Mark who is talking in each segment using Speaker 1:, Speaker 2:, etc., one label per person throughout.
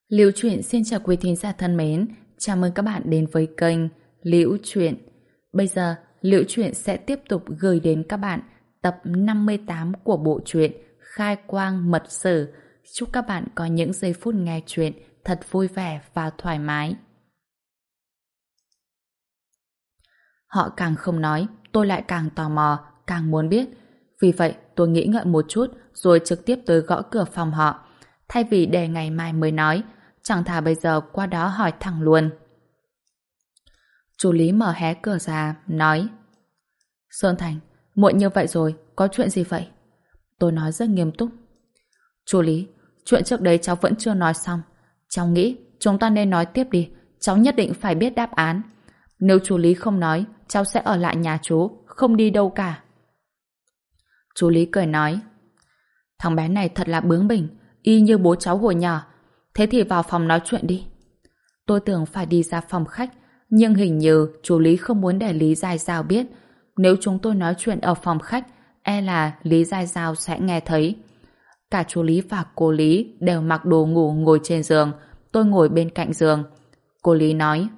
Speaker 1: Liễu Chuyện xin chào quý thính giả thân mến, chào mừng các bạn đến với kênh Liễu Chuyện. Bây giờ, Liễu Chuyện sẽ tiếp tục gửi đến các bạn tập 58 của bộ truyện Khai Quang Mật Sử. Chúc các bạn có những giây phút nghe chuyện thật vui vẻ và thoải mái. Họ càng không nói, tôi lại càng tò mò, càng muốn biết. Vì vậy, tôi nghĩ ngợi một chút rồi trực tiếp tới gõ cửa phòng họ. Thay vì để ngày mai mới nói, chẳng thà bây giờ qua đó hỏi thẳng luôn. Chú Lý mở hé cửa ra, nói: Sơn Thành, muộn như vậy rồi, có chuyện gì vậy? Tôi nói rất nghiêm túc. Chú Lý, chuyện trước đấy cháu vẫn chưa nói xong. Cháu nghĩ chúng ta nên nói tiếp đi, cháu nhất định phải biết đáp án. Nếu chú Lý không nói, cháu sẽ ở lại nhà chú, không đi đâu cả. Chú Lý cười nói: Thằng bé này thật là bướng bỉnh, y như bố cháu hồi nhỏ. Thế thì vào phòng nói chuyện đi. Tôi tưởng phải đi ra phòng khách, nhưng hình như chú Lý không muốn để Lý Giai Giao biết. Nếu chúng tôi nói chuyện ở phòng khách, e là Lý Giai Giao sẽ nghe thấy. Cả chú Lý và cô Lý đều mặc đồ ngủ ngồi trên giường. Tôi ngồi bên cạnh giường. Cô Lý nói: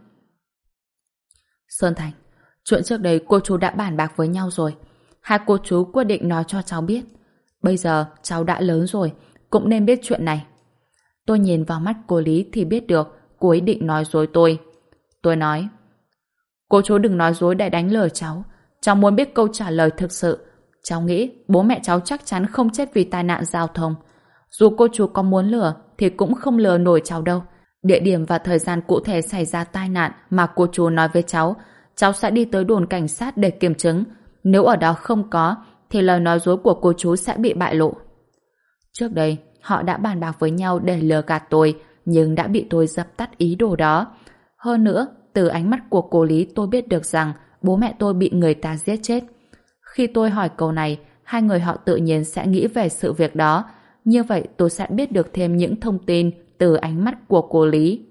Speaker 1: Sơn Thành, chuyện trước đây cô chú đã bàn bạc với nhau rồi. Hai cô chú quyết định nói cho cháu biết. Bây giờ cháu đã lớn rồi, cũng nên biết chuyện này. Tôi nhìn vào mắt cô Lý thì biết được cô ấy định nói dối tôi. Tôi nói: Cô chú đừng nói dối để đánh lừa cháu. Cháu muốn biết câu trả lời thực sự. Cháu nghĩ bố mẹ cháu chắc chắn không chết vì tai nạn giao thông. Dù cô chú có muốn lừa thì cũng không lừa nổi cháu đâu. Địa điểm và thời gian cụ thể xảy ra tai nạn mà cô chú nói với cháu, cháu sẽ đi tới đồn cảnh sát để kiểm chứng. Nếu ở đó không có thì lời nói dối của cô chú sẽ bị bại lộ. Trước đây họ đã bàn bạc với nhau để lừa gạt tôi, nhưng đã bị tôi dập tắt ý đồ đó. Hơn nữa, từ ánh mắt của cô Lý tôi biết được rằng bố mẹ tôi bị người ta giết chết. Khi tôi hỏi câu này, hai người họ tự nhiên sẽ nghĩ về sự việc đó. Như vậy tôi sẽ biết được thêm những thông tin từ ánh mắt của cô Lý.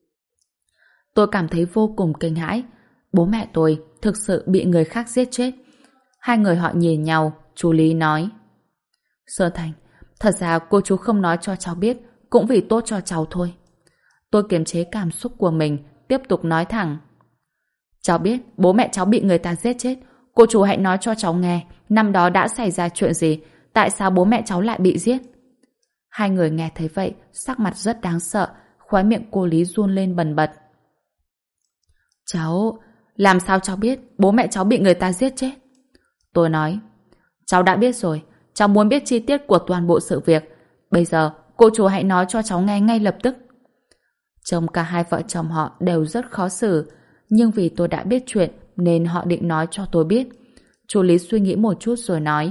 Speaker 1: Tôi cảm thấy vô cùng kinh hãi. Bố mẹ tôi thực sự bị người khác giết chết. Hai người họ nhìn nhau, chú Lý nói: Sơn Thành, thật ra cô chú không nói cho cháu biết cũng vì tốt cho cháu thôi. Tôi kiềm chế cảm xúc của mình, tiếp tục nói thẳng: Cháu biết bố mẹ cháu bị người ta giết chết. Cô chú hãy nói cho cháu nghe năm đó đã xảy ra chuyện gì, tại sao bố mẹ cháu lại bị giết. Hai người nghe thấy vậy, sắc mặt rất đáng sợ, khóe miệng cô Lý run lên bần bật. Cháu... Làm sao cháu biết bố mẹ cháu bị người ta giết chết? Tôi nói: Cháu đã biết rồi, cháu muốn biết chi tiết của toàn bộ sự việc. Bây giờ cô chú hãy nói cho cháu nghe ngay lập tức. Trông cả hai vợ chồng họ đều rất khó xử, nhưng vì tôi đã biết chuyện nên họ định nói cho tôi biết. Chú Lý suy nghĩ một chút rồi nói: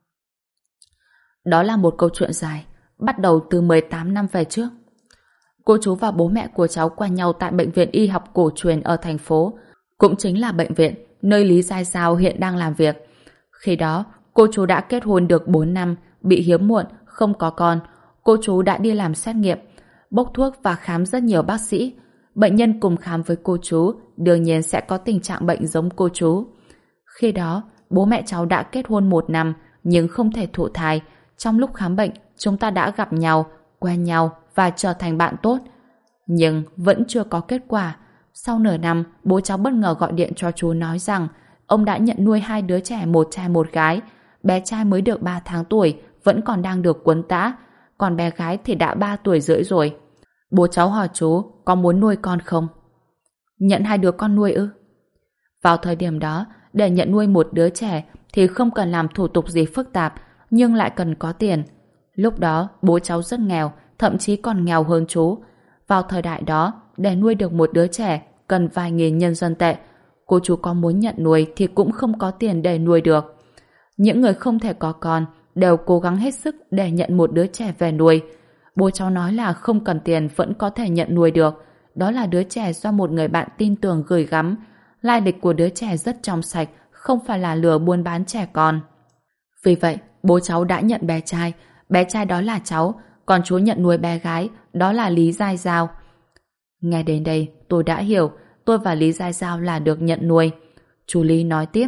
Speaker 1: Đó là một câu chuyện dài, bắt đầu từ 18 năm về trước. Cô chú và bố mẹ của cháu quen nhau tại bệnh viện y học cổ truyền ở thành phố, cũng chính là bệnh viện nơi Lý Giai Giao hiện đang làm việc. Khi đó, cô chú đã kết hôn được 4 năm, bị hiếm muộn, không có con. Cô chú đã đi làm xét nghiệm, bốc thuốc và khám rất nhiều bác sĩ. Bệnh nhân cùng khám với cô chú đương nhiên sẽ có tình trạng bệnh giống cô chú. Khi đó, bố mẹ cháu đã kết hôn 1 năm nhưng không thể thụ thai. Trong lúc khám bệnh, chúng ta đã gặp nhau, quen nhau và trở thành bạn tốt. Nhưng vẫn chưa có kết quả. Sau nửa năm, bố cháu bất ngờ gọi điện cho chú nói rằng ông đã nhận nuôi 2 đứa trẻ, một trai một gái. Bé trai mới được 3 tháng tuổi, vẫn còn đang được quấn tã, còn bé gái thì đã 3 tuổi rưỡi rồi. Bố cháu hỏi chú có muốn nuôi con không? Nhận 2 đứa con nuôi ư? Vào thời điểm đó, để nhận nuôi một đứa trẻ thì không cần làm thủ tục gì phức tạp, nhưng lại cần có tiền. Lúc đó, bố cháu rất nghèo, thậm chí còn nghèo hơn chú. Vào thời đại đó, để nuôi được một đứa trẻ cần vài nghìn nhân dân tệ. Cô chú có muốn nhận nuôi thì cũng không có tiền để nuôi được. Những người không thể có con đều cố gắng hết sức để nhận một đứa trẻ về nuôi. Bố cháu nói là không cần tiền vẫn có thể nhận nuôi được. Đó là đứa trẻ do một người bạn tin tưởng gửi gắm. Lai lịch của đứa trẻ rất trong sạch, không phải là lừa buôn bán trẻ con. Vì vậy, bố cháu đã nhận bé trai đó là cháu, còn chú nhận nuôi bé gái, đó là Lý Giai Giao. Nghe đến đây, tôi đã hiểu, tôi và Lý Giai Giao là được nhận nuôi. Chú Lý nói tiếp: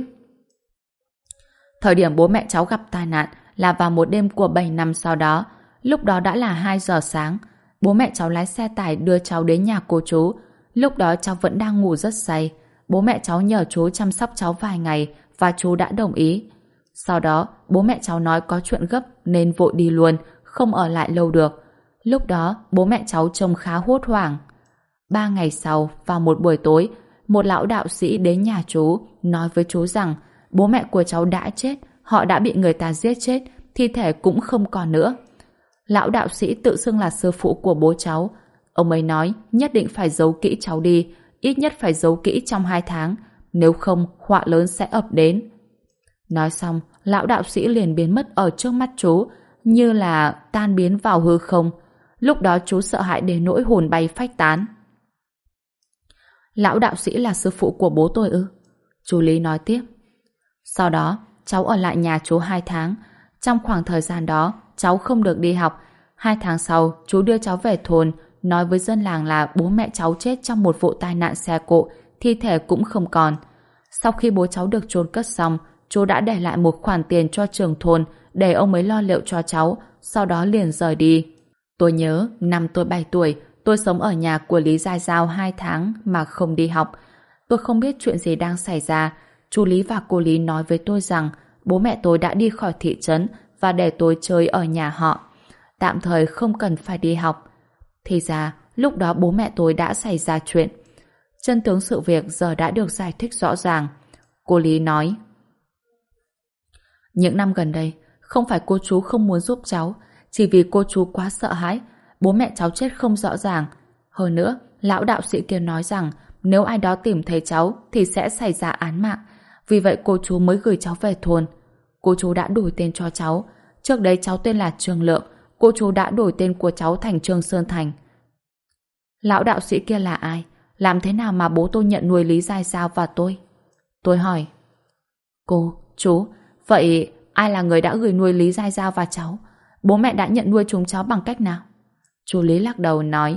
Speaker 1: Thời điểm bố mẹ cháu gặp tai nạn là vào một đêm của 7 năm sau đó. Lúc đó đã là 2 giờ sáng. Bố mẹ cháu lái xe tải đưa cháu đến nhà cô chú. Lúc đó cháu vẫn đang ngủ rất say. Bố mẹ cháu nhờ chú chăm sóc cháu vài ngày và chú đã đồng ý. Sau đó, bố mẹ cháu nói có chuyện gấp nên vội đi luôn, không ở lại lâu được. Lúc đó, bố mẹ cháu trông khá hốt hoảng. 3 ngày sau, vào một buổi tối, một lão đạo sĩ đến nhà chú, nói với chú rằng bố mẹ của cháu đã chết, họ đã bị người ta giết chết, thi thể cũng không còn nữa. Lão đạo sĩ tự xưng là sư phụ của bố cháu. Ông ấy nói nhất định phải giấu kỹ cháu đi, ít nhất phải giấu kỹ trong 2 tháng, nếu không họa lớn sẽ ập đến. Nói xong, lão đạo sĩ liền biến mất ở trước mắt chú, như là tan biến vào hư không. Lúc đó chú sợ hãi đến nỗi hồn bay phách tán. Lão đạo sĩ là sư phụ của bố tôi ư? Chú Lý nói tiếp. Sau đó, cháu ở lại nhà chú 2 tháng. Trong khoảng thời gian đó, cháu không được đi học. 2 tháng sau, chú đưa cháu về thôn, nói với dân làng là bố mẹ cháu chết trong một vụ tai nạn xe cộ, thi thể cũng không còn. Sau khi bố cháu được chôn cất xong, chú đã để lại một khoản tiền cho trưởng thôn để ông ấy lo liệu cho cháu, sau đó liền rời đi. Tôi nhớ, năm tôi 7 tuổi, tôi sống ở nhà của Lý Gia Giao 2 tháng mà không đi học. Tôi không biết chuyện gì đang xảy ra. Chú Lý và cô Lý nói với tôi rằng bố mẹ tôi đã đi khỏi thị trấn và để tôi chơi ở nhà họ. Tạm thời không cần phải đi học. Thì ra, lúc đó bố mẹ tôi đã xảy ra chuyện. Chân tướng sự việc giờ đã được giải thích rõ ràng. Cô Lý nói: những năm gần đây, không phải cô chú không muốn giúp cháu, chỉ vì cô chú quá sợ hãi, bố mẹ cháu chết không rõ ràng. Hơn nữa, lão đạo sĩ kia nói rằng nếu ai đó tìm thấy cháu thì sẽ xảy ra án mạng. Vì vậy cô chú mới gửi cháu về thôn. Cô chú đã đổi tên cho cháu. Trước đấy cháu tên là Trương Lượng, cô chú đã đổi tên của cháu thành Trương Sơn Thành. Lão đạo sĩ kia là ai? Làm thế nào mà bố tôi nhận nuôi Lý Giai Giao và tôi? Tôi hỏi. Cô, chú, vậy ai là người đã gửi nuôi Lý Giai Giao và cháu? Bố mẹ đã nhận nuôi chúng cháu bằng cách nào? Chú Lý lắc đầu nói: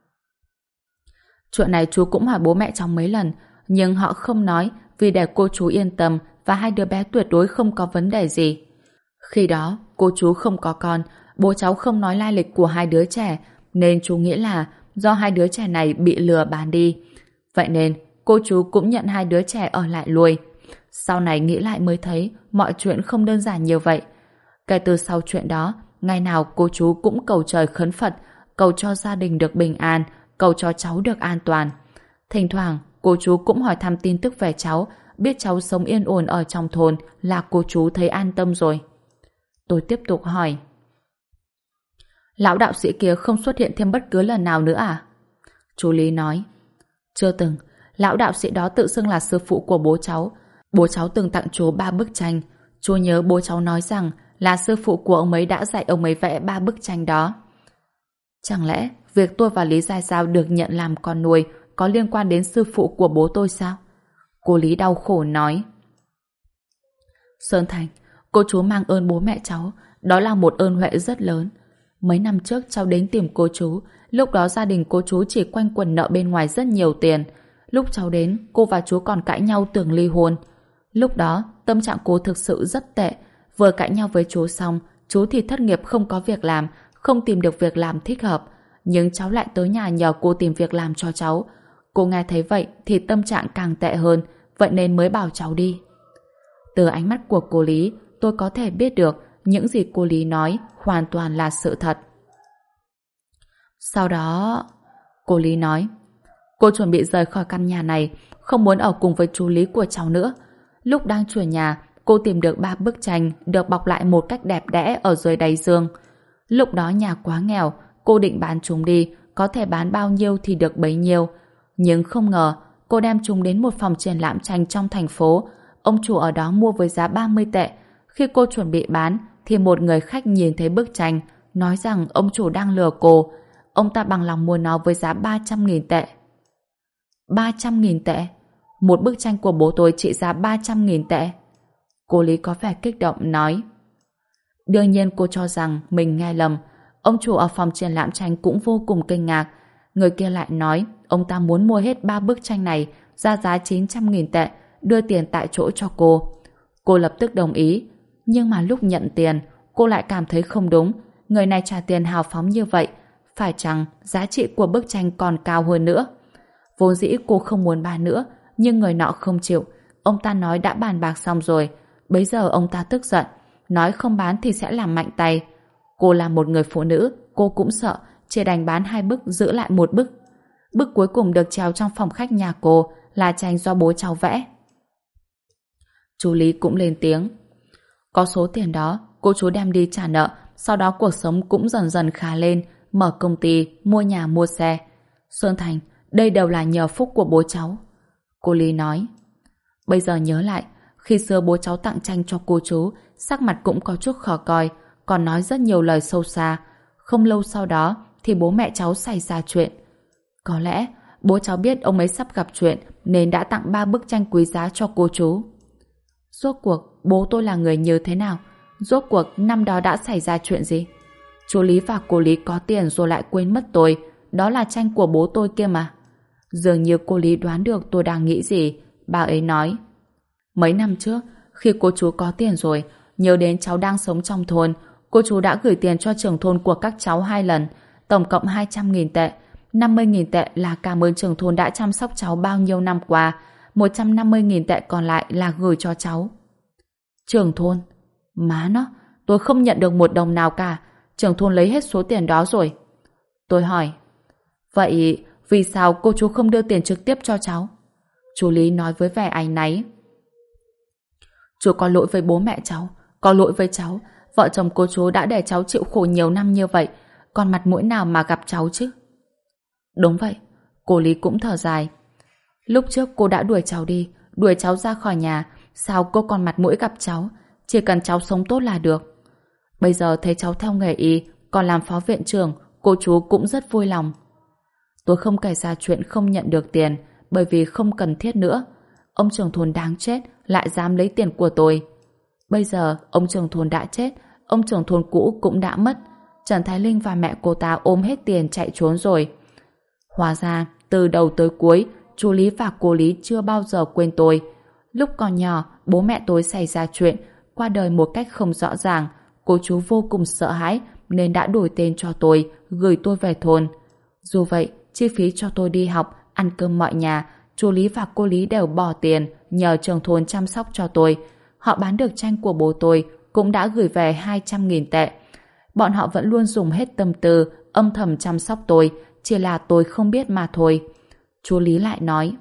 Speaker 1: chuyện này chú cũng hỏi bố mẹ cháu mấy lần, nhưng họ không nói vì để cô chú yên tâm và hai đứa bé tuyệt đối không có vấn đề gì. Khi đó, cô chú không có con, bố cháu không nói lai lịch của hai đứa trẻ, nên chú nghĩ là do hai đứa trẻ này bị lừa bán đi. Vậy nên, cô chú cũng nhận hai đứa trẻ ở lại nuôi. Sau này nghĩ lại mới thấy mọi chuyện không đơn giản như vậy. Kể từ sau chuyện đó, ngày nào cô chú cũng cầu trời khấn Phật, cầu cho gia đình được bình an, cầu cho cháu được an toàn. Thỉnh thoảng, cô chú cũng hỏi thăm tin tức về cháu, biết cháu sống yên ổn ở trong thôn là cô chú thấy an tâm rồi. Tôi tiếp tục hỏi: lão đạo sĩ kia không xuất hiện thêm bất cứ lần nào nữa à? Chú Lý nói: chưa từng. Lão đạo sĩ đó tự xưng là sư phụ của bố cháu. Bố cháu từng tặng chú 3 bức tranh. Chú nhớ bố cháu nói rằng là sư phụ của ông ấy đã dạy ông ấy vẽ 3 bức tranh đó. Chẳng lẽ việc tôi và Lý Giai Giao được nhận làm con nuôi có liên quan đến sư phụ của bố tôi sao? Cô Lý đau khổ nói: Sơn Thành, cô chú mang ơn bố mẹ cháu, đó là một ơn huệ rất lớn. Mấy năm trước cháu đến tìm cô chú, lúc đó gia đình cô chú chỉ quanh quẩn nợ bên ngoài rất nhiều tiền. Lúc cháu đến, cô và chú còn cãi nhau tưởng ly hôn. Lúc đó, tâm trạng cô thực sự rất tệ. Vừa cãi nhau với chú xong, chú thì thất nghiệp không có việc làm, không tìm được việc làm thích hợp. Nhưng cháu lại tới nhà nhờ cô tìm việc làm cho cháu. Cô nghe thấy vậy thì tâm trạng càng tệ hơn, vậy nên mới bảo cháu đi. Từ ánh mắt của cô Lý, tôi có thể biết được những gì cô Lý nói hoàn toàn là sự thật. Sau đó, cô Lý nói: cô chuẩn bị rời khỏi căn nhà này, không muốn ở cùng với chú Lý của cháu nữa. Lúc đang chuyển nhà, cô tìm được 3 bức tranh được bọc lại một cách đẹp đẽ ở dưới đáy giường. Lúc đó nhà quá nghèo, cô định bán chúng đi, có thể bán bao nhiêu thì được bấy nhiêu. Nhưng không ngờ, cô đem chúng đến một phòng triển lãm tranh trong thành phố. Ông chủ ở đó mua với giá 30 tệ. Khi cô chuẩn bị bán, thì một người khách nhìn thấy bức tranh, nói rằng ông chủ đang lừa cô. Ông ta bằng lòng mua nó với giá 300.000 tệ. 300.000 tệ? Một bức tranh của bố tôi trị giá 300.000 tệ. Cô Lý có vẻ kích động nói. Đương nhiên cô cho rằng mình nghe lầm. Ông chủ ở phòng triển lãm tranh cũng vô cùng kinh ngạc. Người kia lại nói ông ta muốn mua hết 3 bức tranh này ra giá 900.000 tệ, đưa tiền tại chỗ cho cô. Cô lập tức đồng ý. Nhưng mà lúc nhận tiền, cô lại cảm thấy không đúng. Người này trả tiền hào phóng như vậy, phải chăng giá trị của bức tranh còn cao hơn nữa? Vốn dĩ cô không muốn bán nữa, nhưng người nọ không chịu. Ông ta nói đã bàn bạc xong rồi. Bấy giờ ông ta tức giận, nói không bán thì sẽ làm mạnh tay. Cô là một người phụ nữ, cô cũng sợ, chỉ đành bán 2 bức, giữ lại 1 bức. Bức cuối cùng được treo trong phòng khách nhà cô là tranh do bố cháu vẽ. Chú Lý cũng lên tiếng. Có số tiền đó, cô chú đem đi trả nợ, sau đó cuộc sống cũng dần dần khá lên, mở công ty, mua nhà mua xe. Sơn Thành, đây đều là nhờ phúc của bố cháu. Cô Lý nói. Bây giờ nhớ lại, khi xưa bố cháu tặng tranh cho cô chú, sắc mặt cũng có chút khó coi, còn nói rất nhiều lời sâu xa. Không lâu sau đó thì bố mẹ cháu xảy ra chuyện. Có lẽ bố cháu biết ông ấy sắp gặp chuyện nên đã tặng 3 bức tranh quý giá cho cô chú. Rốt cuộc bố tôi là người như thế nào? Rốt cuộc năm đó đã xảy ra chuyện gì? Chú Lý và cô Lý có tiền rồi lại quên mất tôi. Đó là tranh của bố tôi kia mà. Dường như cô Lý đoán được tôi đang nghĩ gì. Bà ấy nói. Mấy năm trước, khi cô chú có tiền rồi, nhớ đến cháu đang sống trong thôn, cô chú đã gửi tiền cho trưởng thôn của các cháu 2 lần, tổng cộng 200.000 tệ. 50.000 tệ là cảm ơn trưởng thôn đã chăm sóc cháu bao nhiêu năm qua. 150.000 tệ còn lại là gửi cho cháu. Trưởng thôn? Má nó, tôi không nhận được 1 đồng nào cả. Trưởng thôn lấy hết số tiền đó rồi. Tôi hỏi. Vậy vì sao cô chú không đưa tiền trực tiếp cho cháu? Chú Lý nói với vẻ áy náy. Chú có lỗi với bố mẹ cháu, có lỗi với cháu. Vợ chồng cô chú đã để cháu chịu khổ nhiều năm như vậy, còn mặt mũi nào mà gặp cháu chứ? Đúng vậy. Cô Lý cũng thở dài. Lúc trước cô đã đuổi cháu đi, đuổi cháu ra khỏi nhà, sao cô còn mặt mũi gặp cháu? Chỉ cần cháu sống tốt là được. Bây giờ thấy cháu theo nghề y, còn làm phó viện trưởng, cô chú cũng rất vui lòng. Tôi không kể ra chuyện không nhận được tiền, bởi vì không cần thiết nữa. Ông trưởng thôn đáng chết, lại dám lấy tiền của tôi. Bây giờ ông trưởng thôn đã chết, ông trưởng thôn cũ cũng đã mất. Trần Thái Linh và mẹ cô ta ôm hết tiền chạy trốn rồi. Hóa ra, từ đầu tới cuối, chú Lý và cô Lý chưa bao giờ quên tôi. Lúc còn nhỏ, bố mẹ tôi xảy ra chuyện, qua đời một cách không rõ ràng. Cô chú vô cùng sợ hãi nên đã đổi tên cho tôi, gửi tôi về thôn. Dù vậy, chi phí cho tôi đi học, ăn cơm mọi nhà, chú Lý và cô Lý đều bỏ tiền nhờ trưởng thôn chăm sóc cho tôi. Họ bán được tranh của bố tôi, cũng đã gửi về 200.000 tệ. Bọn họ vẫn luôn dùng hết tâm tư, âm thầm chăm sóc tôi, chỉ là tôi không biết mà thôi. Chú Lý lại nói.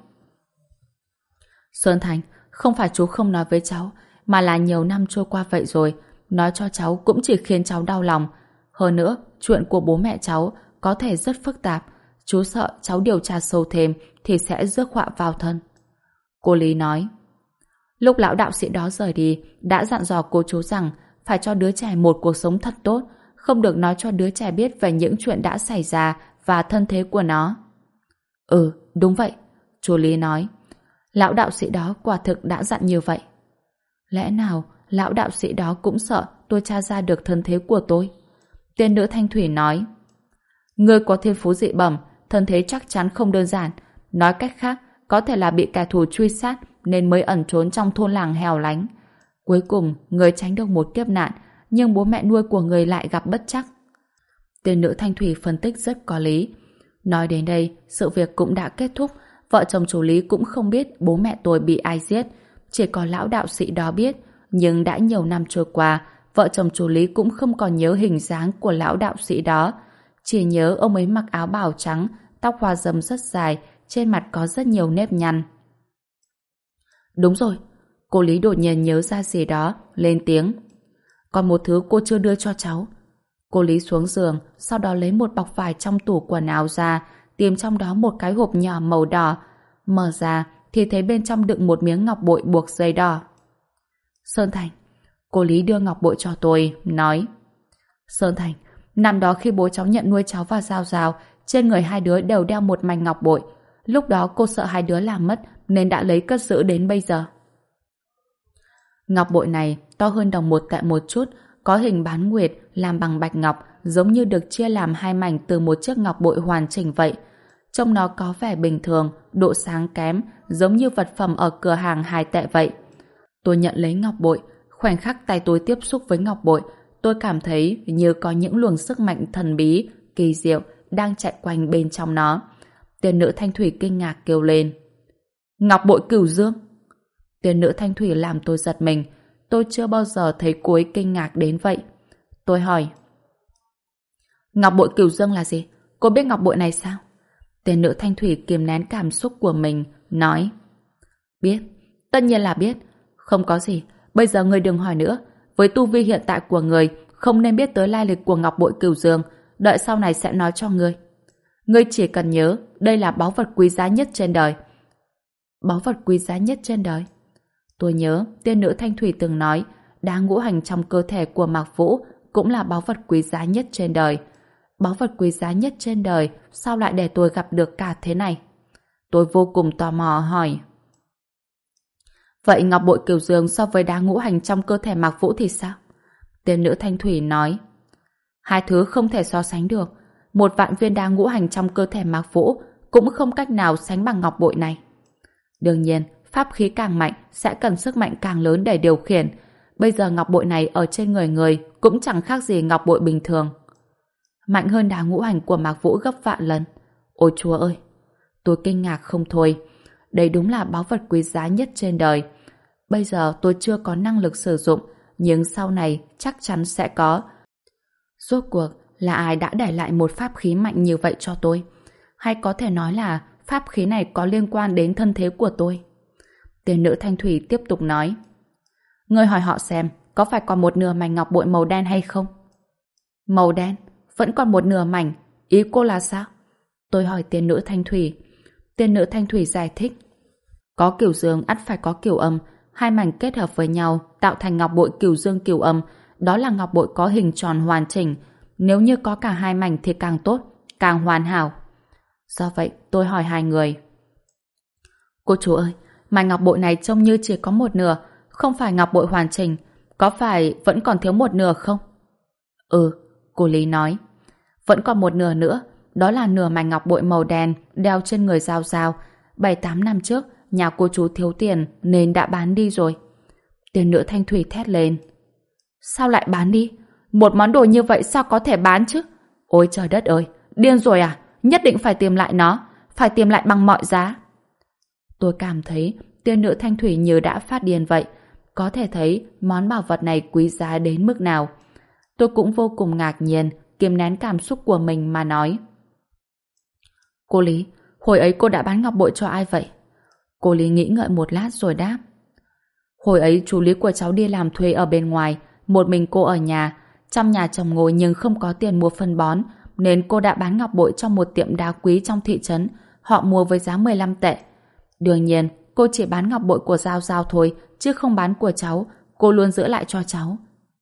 Speaker 1: Sơn Thành, không phải chú không nói với cháu, mà là nhiều năm trôi qua vậy rồi, nói cho cháu cũng chỉ khiến cháu đau lòng. Hơn nữa, chuyện của bố mẹ cháu có thể rất phức tạp, chú sợ cháu điều tra sâu thêm thì sẽ rước họa vào thân. Cô Lý nói. Lúc lão đạo sĩ đó rời đi, đã dặn dò cô chú rằng phải cho đứa trẻ một cuộc sống thật tốt, không được nói cho đứa trẻ biết về những chuyện đã xảy ra và thân thế của nó. Ừ, đúng vậy, chú Lý nói. Lão đạo sĩ đó quả thực đã dặn như vậy. Lẽ nào lão đạo sĩ đó cũng sợ tôi tra ra được thân thế của tôi? Tên nữ thanh thủy nói. Ngươi có thiên phú dị bẩm, thân thế chắc chắn không đơn giản. Nói cách khác, có thể là bị kẻ thù truy sát nên mới ẩn trốn trong thôn làng hẻo lánh. Cuối cùng, ngươi tránh được một kiếp nạn, nhưng bố mẹ nuôi của ngươi lại gặp bất trắc. Tên nữ thanh thủy phân tích rất có lý. Nói đến đây, sự việc cũng đã kết thúc. Vợ chồng chú Lý cũng không biết bố mẹ tôi bị ai giết. Chỉ có lão đạo sĩ đó biết. Nhưng đã nhiều năm trôi qua, vợ chồng chú Lý cũng không còn nhớ hình dáng của lão đạo sĩ đó. Chỉ nhớ ông ấy mặc áo bào trắng, tóc hoa râm rất dài, trên mặt có rất nhiều nếp nhăn. Đúng rồi, cô Lý đột nhiên nhớ ra gì đó, lên tiếng. Còn một thứ cô chưa đưa cho cháu. Cô Lý xuống giường, sau đó lấy một bọc vải trong tủ quần áo ra, tìm trong đó một cái hộp nhỏ màu đỏ. Mở ra thì thấy bên trong đựng một miếng ngọc bội buộc dây đỏ. Sơn Thành. Cô Lý đưa ngọc bội cho tôi, nói. Sơn Thành, năm đó khi bố cháu nhận nuôi cháu và Giao Giao, trên người hai đứa đều đeo một mảnh ngọc bội. Lúc đó cô sợ hai đứa làm mất nên đã lấy cất giữ đến bây giờ. Ngọc bội này to hơn đồng 1 tệ một chút, có hình bán nguyệt làm bằng bạch ngọc, giống như được chia làm 2 mảnh từ một chiếc ngọc bội hoàn chỉnh vậy. Trông nó có vẻ bình thường, độ sáng kém, giống như vật phẩm ở cửa hàng 2 tệ vậy. Tôi nhận lấy ngọc bội, khoảnh khắc tay tôi tiếp xúc với ngọc bội, tôi cảm thấy như có những luồng sức mạnh thần bí, kỳ diệu đang chạy quanh bên trong nó. Tiên nữ Thanh Thủy kinh ngạc kêu lên. Ngọc bội Cửu Dương? Tiên nữ Thanh Thủy làm tôi giật mình. Tôi chưa bao giờ thấy cô ấy kinh ngạc đến vậy. Tôi hỏi. Ngọc bội Cửu Dương là gì? Cô biết ngọc bội này sao? Tiên nữ Thanh Thủy kiềm nén cảm xúc của mình, nói. Biết, tất nhiên là biết. Không có gì, bây giờ ngươi đừng hỏi nữa. Với tu vi hiện tại của người, không nên biết tới lai lịch của ngọc bội Cửu Dương. Đợi sau này sẽ nói cho ngươi. Ngươi chỉ cần nhớ, đây là báu vật quý giá nhất trên đời. Báu vật quý giá nhất trên đời? Tôi nhớ, tiên nữ Thanh Thủy từng nói, đá ngũ hành trong cơ thể của Mạc Vũ cũng là báu vật quý giá nhất trên đời. Báu vật quý giá nhất trên đời, sao lại để tôi gặp được cả thế này? Tôi vô cùng tò mò hỏi. Vậy ngọc bội Cửu Dương so với đá ngũ hành trong cơ thể Mạc Vũ thì sao? Tiên nữ Thanh Thủy nói. Hai thứ không thể so sánh được. 1.000.000 viên đá ngũ hành trong cơ thể Mạc Vũ cũng không cách nào sánh bằng ngọc bội này. Đương nhiên, pháp khí càng mạnh sẽ cần sức mạnh càng lớn để điều khiển. Bây giờ ngọc bội này ở trên người người cũng chẳng khác gì ngọc bội bình thường. Mạnh hơn đá ngũ hành của Mạc Vũ gấp vạn lần. Ôi Chúa ơi! Tôi kinh ngạc không thôi. Đây đúng là báu vật quý giá nhất trên đời. Bây giờ tôi chưa có năng lực sử dụng, nhưng sau này chắc chắn sẽ có. Rốt cuộc là ai đã để lại một pháp khí mạnh như vậy cho tôi? Hay có thể nói là pháp khí này có liên quan đến thân thế của tôi? Tiên nữ Thanh Thủy tiếp tục nói. Ngươi hỏi họ xem, có phải còn một nửa mảnh ngọc bội màu đen hay không? Màu đen? Vẫn còn một nửa mảnh? Ý cô là sao? Tôi hỏi tiên nữ Thanh Thủy. Tiên nữ Thanh Thủy giải thích. Có Cửu Dương ắt phải có Cửu Âm. Hai mảnh kết hợp với nhau tạo thành ngọc bội Cửu Dương Cửu Âm. Đó là ngọc bội có hình tròn hoàn chỉnh. Nếu như có cả hai mảnh thì càng tốt, càng hoàn hảo. Do vậy tôi hỏi hai người. Cô chú ơi, mảnh ngọc bội này trông như chỉ có một nửa, không phải ngọc bội hoàn chỉnh. Có phải vẫn còn thiếu một nửa không? Ừ, cô Lý nói. Vẫn còn một nửa nữa. Đó là nửa mảnh ngọc bội màu đen đeo trên người Giao Giao. 7-8 năm trước, nhà cô chú thiếu tiền nên đã bán đi rồi. Tiên nữ Thanh Thủy thét lên. Sao lại bán đi? Một món đồ như vậy sao có thể bán chứ? Ôi trời đất ơi, điên rồi à? Nhất định phải tìm lại nó, phải tìm lại bằng mọi giá. Tôi cảm thấy tiên nữ Thanh Thủy như đã phát điên vậy. Có thể thấy món bảo vật này quý giá đến mức nào. Tôi cũng vô cùng ngạc nhiên, kiềm nén cảm xúc của mình mà nói. Cô Lý, hồi ấy cô đã bán ngọc bội cho ai vậy? Cô Lý nghĩ ngợi một lát rồi đáp. Hồi ấy chú Lý của cháu đi làm thuê ở bên ngoài, một mình cô ở nhà. Trong nhà chồng ngồi nhưng không có tiền mua phân bón, nên cô đã bán ngọc bội trong một tiệm đá quý trong thị trấn. Họ mua với giá 15 tệ. Đương nhiên, cô chỉ bán ngọc bội của Giao Giao thôi, chứ không bán của cháu. Cô luôn giữ lại cho cháu.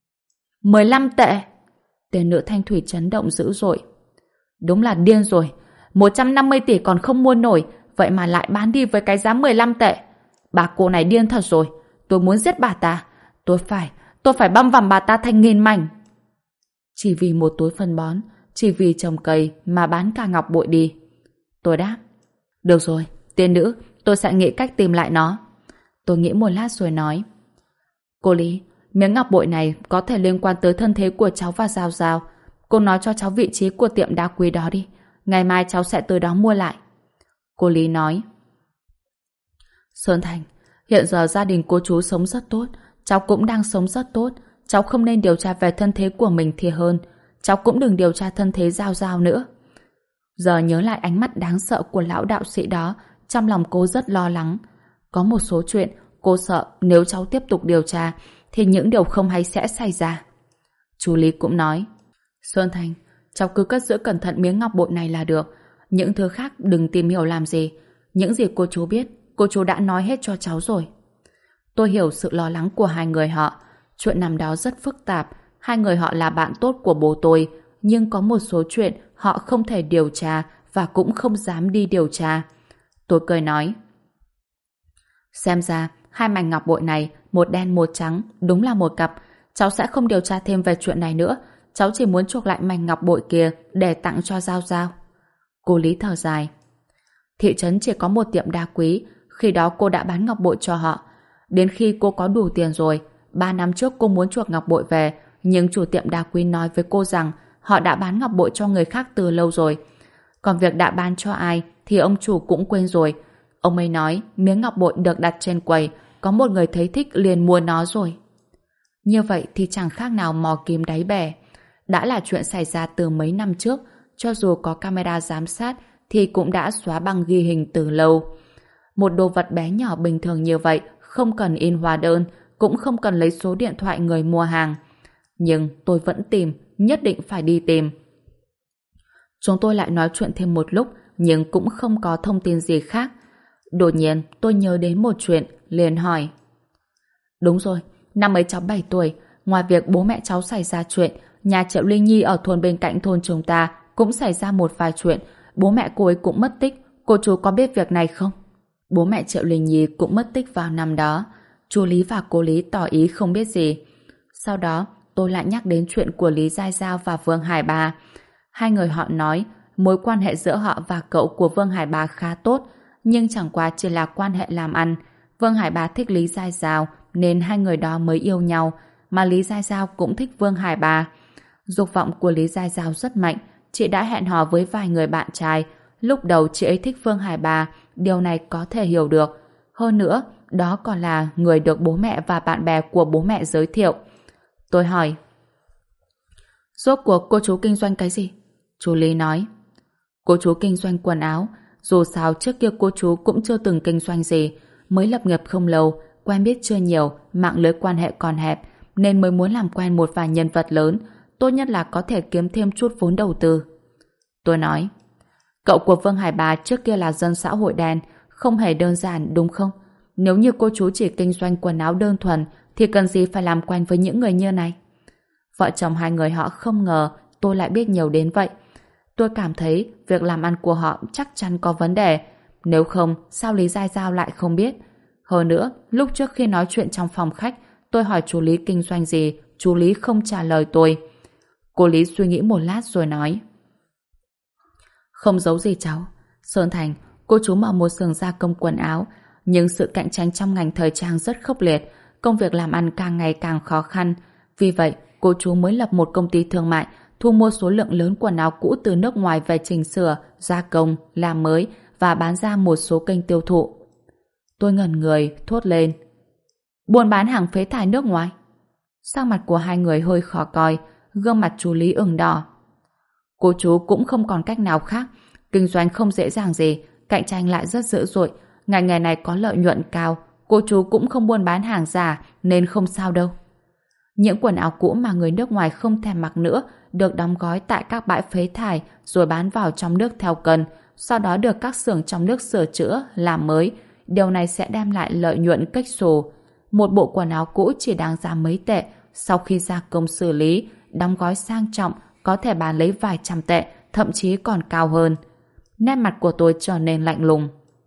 Speaker 1: 15 tệ! Tiên nữ Thanh Thủy chấn động dữ dội. Đúng là điên rồi. 150 tỷ còn không mua nổi, vậy mà lại bán đi với cái giá 15 tệ. Bà cô này điên thật rồi. Tôi muốn giết bà ta. Tôi phải băm vằm bà ta thành nghìn mảnh. Chỉ vì một túi phân bón, chỉ vì trồng cây mà bán cả ngọc bội đi. Tôi đáp. Được rồi, tiên nữ, tôi sẽ nghĩ cách tìm lại nó. Tôi nghĩ một lát rồi nói. Cô Lý, miếng ngọc bội này có thể liên quan tới thân thế của cháu và Giao Giao. Cô nói cho cháu vị trí của tiệm đá quý đó đi. Ngày mai cháu sẽ tới đó mua lại. Cô Lý nói. Sơn Thành, hiện giờ gia đình cô chú sống rất tốt. Cháu cũng đang sống rất tốt. Cháu không nên điều tra về thân thế của mình thì hơn. Cháu cũng đừng điều tra thân thế Giao Giao nữa. Giờ nhớ lại ánh mắt đáng sợ của lão đạo sĩ đó, trong lòng cô rất lo lắng. Có một số chuyện cô sợ nếu cháu tiếp tục điều tra thì những điều không hay sẽ xảy ra. Chú Lý cũng nói. Sơn Thành, cháu cứ cất giữ cẩn thận miếng ngọc bội này là được. Những thứ khác đừng tìm hiểu làm gì. Những gì cô chú biết, cô chú đã nói hết cho cháu rồi. Tôi hiểu sự lo lắng của hai người họ. Chuyện nằm đó rất phức tạp. Hai người họ là bạn tốt của bố tôi, nhưng có một số chuyện họ không thể điều tra và cũng không dám đi điều tra. Tôi cười nói. Xem ra, hai mảnh ngọc bội này, một đen một trắng, đúng là một cặp. Cháu sẽ không điều tra thêm về chuyện này nữa. Cháu chỉ muốn chuộc lại mảnh ngọc bội kia để tặng cho Giao Giao. Cô Lý thở dài. Thị trấn chỉ có một tiệm đá quý, khi đó cô đã bán ngọc bội cho họ. Đến khi cô có đủ tiền rồi, 3 năm trước cô muốn chuộc ngọc bội về, nhưng chủ tiệm đá quý nói với cô rằng họ đã bán ngọc bội cho người khác từ lâu rồi. Còn việc đã bán cho ai thì ông chủ cũng quên rồi. Ông ấy nói miếng ngọc bội được đặt trên quầy, có một người thấy thích liền mua nó rồi. Như vậy thì chẳng khác nào mò kim đáy bể. Đã là chuyện xảy ra từ mấy năm trước, cho dù có camera giám sát thì cũng đã xóa băng ghi hình từ lâu. Một đồ vật bé nhỏ bình thường như vậy không cần in hóa đơn, cũng không cần lấy số điện thoại người mua hàng. Nhưng tôi vẫn tìm, nhất định phải đi tìm. Chúng tôi lại nói chuyện thêm một lúc, nhưng cũng không có thông tin gì khác. Đột nhiên tôi nhớ đến một chuyện, liền hỏi. Đúng rồi, năm ấy cháu 7 tuổi, ngoài việc bố mẹ cháu xảy ra chuyện, nhà Triệu Linh Nhi ở thôn bên cạnh thôn chúng ta cũng xảy ra một vài chuyện. Bố mẹ cô ấy cũng mất tích, cô chú có biết việc này không? Bố mẹ Triệu Linh Nhi cũng mất tích vào năm đó. Chú Lý và cô Lý tỏ ý không biết gì. Sau đó tôi lại nhắc đến chuyện của Lý Giai Giao và Vương Hải Ba. Hai người họ nói mối quan hệ giữa họ và cậu của Vương Hải Ba khá tốt, nhưng chẳng qua chỉ là quan hệ làm ăn. Vương Hải Ba thích Lý Giai Giao nên hai người đó mới yêu nhau, mà Lý Giai Giao cũng thích Vương Hải Ba. Dục vọng của Lý Giai Giao rất mạnh, chị đã hẹn hò với vài người bạn trai. Lúc đầu chị ấy thích Vương Hải Ba, điều này có thể hiểu được. Hơn nữa, đó còn là người được bố mẹ và bạn bè của bố mẹ giới thiệu. Tôi hỏi, rốt cuộc cô chú kinh doanh cái gì? Chú Lý nói, cô chú kinh doanh quần áo. Dù sao trước kia cô chú cũng chưa từng kinh doanh gì, mới lập nghiệp không lâu, quen biết chưa nhiều, mạng lưới quan hệ còn hẹp, nên mới muốn làm quen một vài nhân vật lớn, tốt nhất là có thể kiếm thêm chút vốn đầu tư. Tôi nói, cậu của Vương Hải Bà trước kia là dân xã hội đen, không hề đơn giản đúng không? Nếu như cô chú chỉ kinh doanh quần áo đơn thuần thì cần gì phải làm quen với những người như này? Vợ chồng hai người họ không ngờ tôi lại biết nhiều đến vậy. Tôi cảm thấy việc làm ăn của họ chắc chắn có vấn đề. Nếu không, sao Lý Giai Giao lại không biết? Hơn nữa, lúc trước khi nói chuyện trong phòng khách, tôi hỏi chú Lý kinh doanh gì, chú Lý không trả lời tôi. Cô Lý suy nghĩ một lát rồi nói, không giấu gì cháu. Sơn Thành, cô chú mở một xưởng gia công quần áo, nhưng sự cạnh tranh trong ngành thời trang rất khốc liệt, công việc làm ăn càng ngày càng khó khăn. Vì vậy, cô chú mới lập một công ty thương mại, thu mua số lượng lớn quần áo cũ từ nước ngoài về chỉnh sửa, gia công, làm mới và bán ra một số kênh tiêu thụ. Tôi ngẩn người, thốt lên, buôn bán hàng phế thải nước ngoài? Sắc mặt của hai người hơi khó coi, gương mặt chú Lý ửng đỏ. Cô chú cũng không còn cách nào khác, kinh doanh không dễ dàng gì, cạnh tranh lại rất dữ dội, ngành nghề này có lợi nhuận cao, cô chú cũng không buôn bán hàng giả nên không sao đâu. Những quần áo cũ mà người nước ngoài không thèm mặc nữa được đóng gói tại các bãi phế thải rồi bán vào trong nước theo cân, sau đó được các xưởng trong nước sửa chữa, làm mới. Điều này sẽ đem lại lợi nhuận kếch xù. Một bộ quần áo cũ chỉ đáng giá mấy tệ, sau khi gia công xử lý, đóng gói sang trọng, có thể bán lấy vài trăm tệ, thậm chí còn cao hơn. Nét mặt của tôi trở nên lạnh lùng.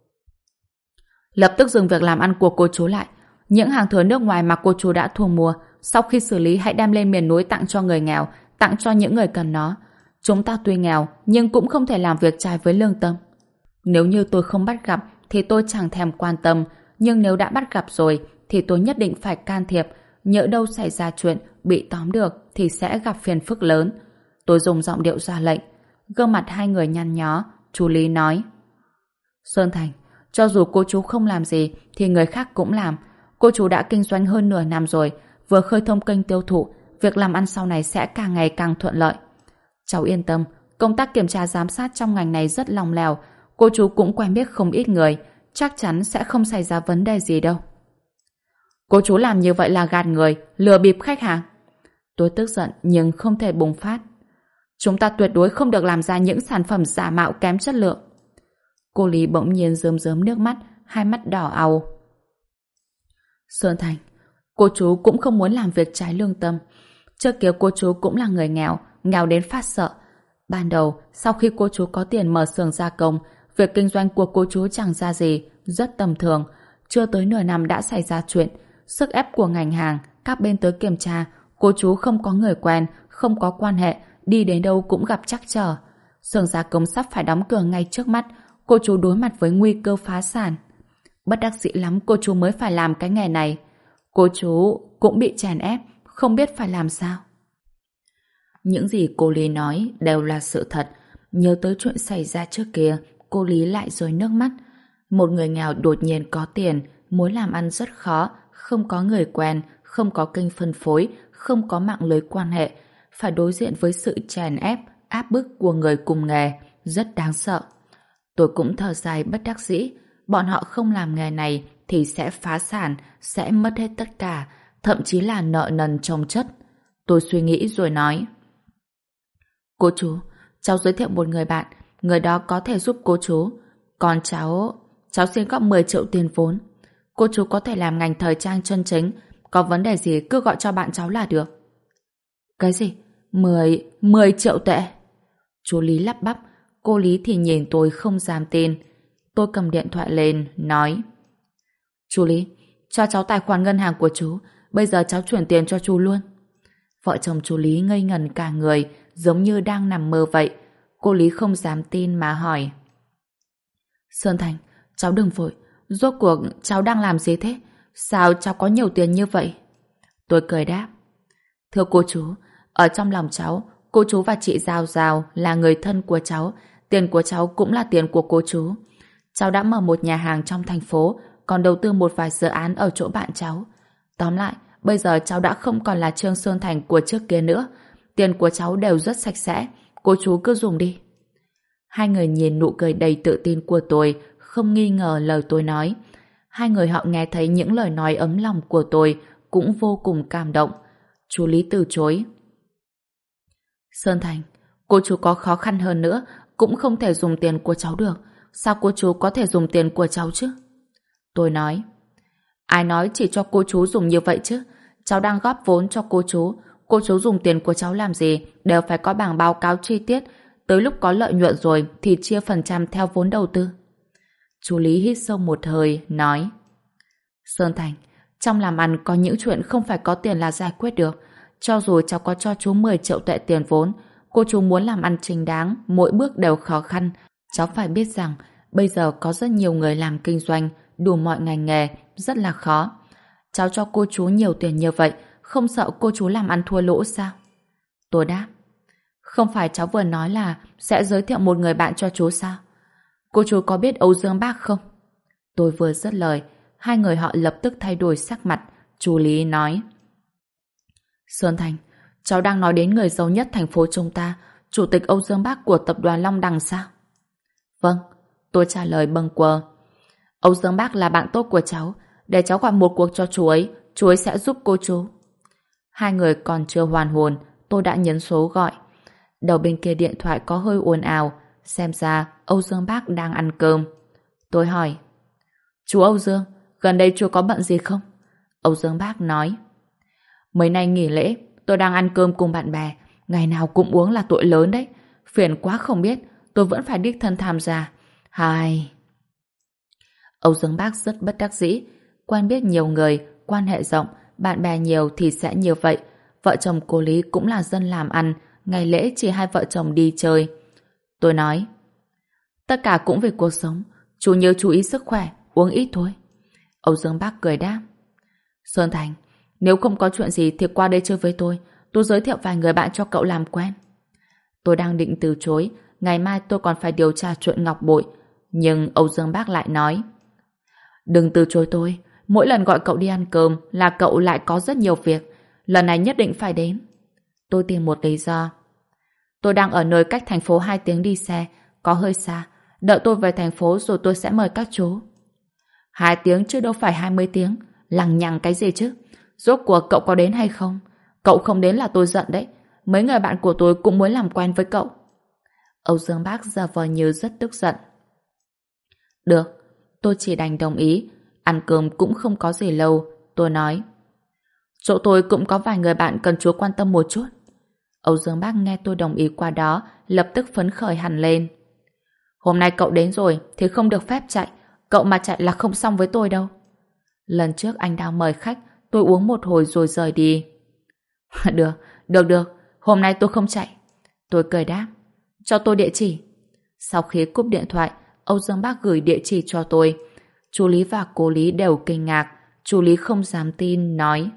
Speaker 1: Lập tức dừng việc làm ăn của cô chú lại. Những hàng thừa nước ngoài mà cô chú đã thu mua, sau khi xử lý hãy đem lên miền núi tặng cho người nghèo, tặng cho những người cần nó. Chúng ta tuy nghèo, nhưng cũng không thể làm việc trái với lương tâm. Nếu như tôi không bắt gặp, thì tôi chẳng thèm quan tâm, nhưng nếu đã bắt gặp rồi, thì tôi nhất định phải can thiệp, nhỡ đâu xảy ra chuyện, bị tóm được, thì sẽ gặp phiền phức lớn. Tôi dùng giọng điệu ra lệnh. Gương mặt hai người nhăn nhó, chú Lý nói, Sơn Thành, cho dù cô chú không làm gì, thì người khác cũng làm. Cô chú đã kinh doanh hơn nửa năm rồi, vừa khơi thông kênh tiêu thụ, việc làm ăn sau này sẽ càng ngày càng thuận lợi. Cháu yên tâm, công tác kiểm tra giám sát trong ngành này rất lòng lèo, cô chú cũng quen biết không ít người, chắc chắn sẽ không xảy ra vấn đề gì đâu. Cô chú làm như vậy là gạt người, lừa bịp khách hàng. Tôi tức giận nhưng không thể bùng phát. Chúng ta tuyệt đối không được làm ra những sản phẩm giả mạo kém chất lượng. Cô Lý bỗng nhiên rơm rớm nước mắt, hai mắt đỏ au. Sơn Thành, cô chú cũng không muốn làm việc trái lương tâm. Trước kia cô chú cũng là người nghèo, nghèo đến phát sợ. Ban đầu, sau khi cô chú có tiền mở xưởng gia công, việc kinh doanh của cô chú chẳng ra gì, rất tầm thường. Chưa tới nửa năm đã xảy ra chuyện. Sức ép của ngành hàng, các bên tới kiểm tra, cô chú không có người quen, không có quan hệ, đi đến đâu cũng gặp trắc trở. Xưởng gia công sắp phải đóng cửa ngay trước mắt, cô chú đối mặt với nguy cơ phá sản. Bất đắc dĩ lắm cô chú mới phải làm cái nghề này. Cô chú cũng bị chèn ép, không biết phải làm sao. Những gì cô Lý nói đều là sự thật, Nhớ tới chuyện xảy ra trước kia, cô Lý lại rơi nước mắt. Một người nghèo đột nhiên có tiền, muốn làm ăn rất khó, không có người quen, không có kênh phân phối, không có mạng lưới quan hệ, phải đối diện với sự chèn ép, áp bức của người cùng nghề, rất đáng sợ. Tôi cũng thở dài bất đắc dĩ, bọn họ không làm nghề này thì sẽ phá sản, sẽ mất hết tất cả, thậm chí là nợ nần chồng chất. Tôi suy nghĩ rồi nói: Cô chú, cháu giới thiệu một người bạn, người đó có thể giúp cô chú. Còn cháu xin góp 10 triệu tiền vốn. Cô chú có thể làm ngành thời trang chân chính, có vấn đề gì cứ gọi cho bạn cháu là được. Cái gì? 10 triệu tệ? Chú Lý lắp bắp, cô Lý thì nhìn tôi không dám tin. Tôi cầm điện thoại lên, nói: Chú Lý, cho cháu tài khoản ngân hàng của chú, bây giờ cháu chuyển tiền cho chú luôn. Vợ chồng chú Lý ngây ngẩn cả người, giống như đang nằm mơ vậy. Cô Lý không dám tin mà hỏi: Sơn Thành, cháu đừng vội, rốt cuộc cháu đang làm gì thế? Sao cháu có nhiều tiền như vậy? Tôi cười đáp: Thưa cô chú, ở trong lòng cháu, cô chú và chị Giao Giao là người thân của cháu, tiền của cháu cũng là tiền của cô chú. Cháu đã mở một nhà hàng trong thành phố, còn đầu tư một vài dự án ở chỗ bạn cháu. Tóm lại, bây giờ cháu đã không còn là Trương Sơn Thành của trước kia nữa. Tiền của cháu đều rất sạch sẽ, cô chú cứ dùng đi. Hai người nhìn nụ cười đầy tự tin của tôi, không nghi ngờ lời tôi nói. Hai người họ nghe thấy những lời nói ấm lòng của tôi, cũng vô cùng cảm động. Chú Lý từ chối: Sơn Thành, cô chú có khó khăn hơn nữa, cũng không thể dùng tiền của cháu được. Sao cô chú có thể dùng tiền của cháu chứ? Tôi nói: Ai nói chỉ cho cô chú dùng như vậy chứ? Cháu đang góp vốn cho cô chú dùng tiền của cháu làm gì đều phải có bảng báo cáo chi tiết, tới lúc có lợi nhuận rồi thì chia phần trăm theo vốn đầu tư. Chú Lý hít sâu một hơi, nói: Sơn Thành, trong làm ăn có những chuyện không phải có tiền là giải quyết được. Cho dù cháu có cho chú 10 triệu tệ tiền vốn, cô chú muốn làm ăn chính đáng, mỗi bước đều khó khăn. Cháu phải biết rằng, bây giờ có rất nhiều người làm kinh doanh, đủ mọi ngành nghề, rất là khó. Cháu cho cô chú nhiều tiền như vậy, không sợ cô chú làm ăn thua lỗ sao? Tôi đáp: Không phải cháu vừa nói là sẽ giới thiệu một người bạn cho chú sao? Cô chú có biết Âu Dương Bác không? Tôi vừa dứt lời, hai người họ lập tức thay đổi sắc mặt. Chú Lý nói: Sơn Thành, cháu đang nói đến người giàu nhất thành phố chúng ta, Chủ tịch Âu Dương Bác của tập đoàn Long Đằng sao? Vâng, tôi trả lời bâng quơ. Âu Dương Bác là bạn tốt của cháu, để cháu gọi một cuộc cho chú ấy sẽ giúp cô chú. Hai người còn chưa hoàn hồn, tôi đã nhấn số gọi. Đầu bên kia điện thoại có hơi ồn ào, xem ra Âu Dương Bác đang ăn cơm. Tôi hỏi: Chú Âu Dương, gần đây chú có bận gì không? Âu Dương Bác nói: Mấy nay nghỉ lễ, tôi đang ăn cơm cùng bạn bè, ngày nào cũng uống là tội lớn đấy. Phiền quá không biết, tôi vẫn phải đích thân tham gia. Hai... Âu Dương Bác rất bất đắc dĩ, quen biết nhiều người, quan hệ rộng, bạn bè nhiều thì sẽ như vậy. Vợ chồng cô Lý cũng là dân làm ăn, ngày lễ chỉ hai vợ chồng đi chơi. Tôi nói: Tất cả cũng vì cuộc sống, chú nhớ chú ý sức khỏe, uống ít thôi. Âu Dương Bác cười đáp: Sơn Thành, nếu không có chuyện gì thì qua đây chơi với tôi giới thiệu vài người bạn cho cậu làm quen. Tôi đang định từ chối, ngày mai tôi còn phải điều tra chuyện Ngọc Bội, nhưng Âu Dương Bác lại nói: Đừng từ chối tôi, mỗi lần gọi cậu đi ăn cơm là cậu lại có rất nhiều việc, lần này nhất định phải đến. Tôi tìm một lý do: Tôi đang ở nơi cách thành phố 2 tiếng đi xe, có hơi xa, đợi tôi về thành phố rồi tôi sẽ mời các chú. 2 tiếng chứ đâu phải 20 tiếng, lằng nhằng cái gì chứ? Rốt cuộc cậu có đến hay không? Cậu không đến là tôi giận đấy, mấy người bạn của tôi cũng muốn làm quen với cậu. Âu Dương Bác giả vờ như rất tức giận. Được, tôi chỉ đành đồng ý, ăn cơm cũng không có gì lâu. Tôi nói: Chỗ tôi cũng có vài người bạn cần chú quan tâm một chút. Âu Dương Bác nghe tôi đồng ý qua đó, lập tức phấn khởi hẳn lên. Hôm nay cậu đến rồi thì không được phép chạy, cậu mà chạy là không xong với tôi đâu. Lần trước anh Đào mời khách, tôi uống một hồi rồi rời đi. Được, hôm nay tôi không chạy. Tôi cười đáp: Cho tôi địa chỉ. Sau khi cúp điện thoại, Âu Dương Bác gửi địa chỉ cho tôi. Chú Lý và cô Lý đều kinh ngạc. Chú Lý không dám tin, nói: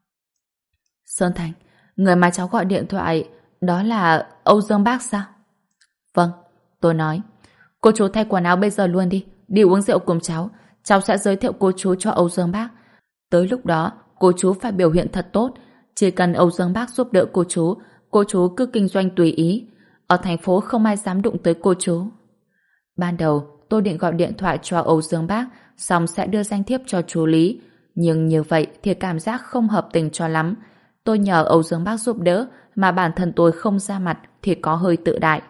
Speaker 1: Sơn Thành, người mà cháu gọi điện thoại đó là Âu Dương Bác sao? Vâng, Tôi nói, cô chú thay quần áo bây giờ luôn đi, đi uống rượu cùng cháu. Cháu sẽ giới thiệu cô chú cho Âu Dương Bác. Tới lúc đó, cô chú phải biểu hiện thật tốt. Chỉ cần Âu Dương Bác giúp đỡ cô chú cứ kinh doanh tùy ý. Ở thành phố không ai dám đụng tới cô chú. Ban đầu, tôi định gọi điện thoại cho Âu Dương Bác, xong sẽ đưa danh thiếp cho chú Lý. Nhưng như vậy thì cảm giác không hợp tình cho lắm. Tôi nhờ Âu Dương Bác giúp đỡ, mà bản thân tôi không ra mặt thì có hơi tự đại.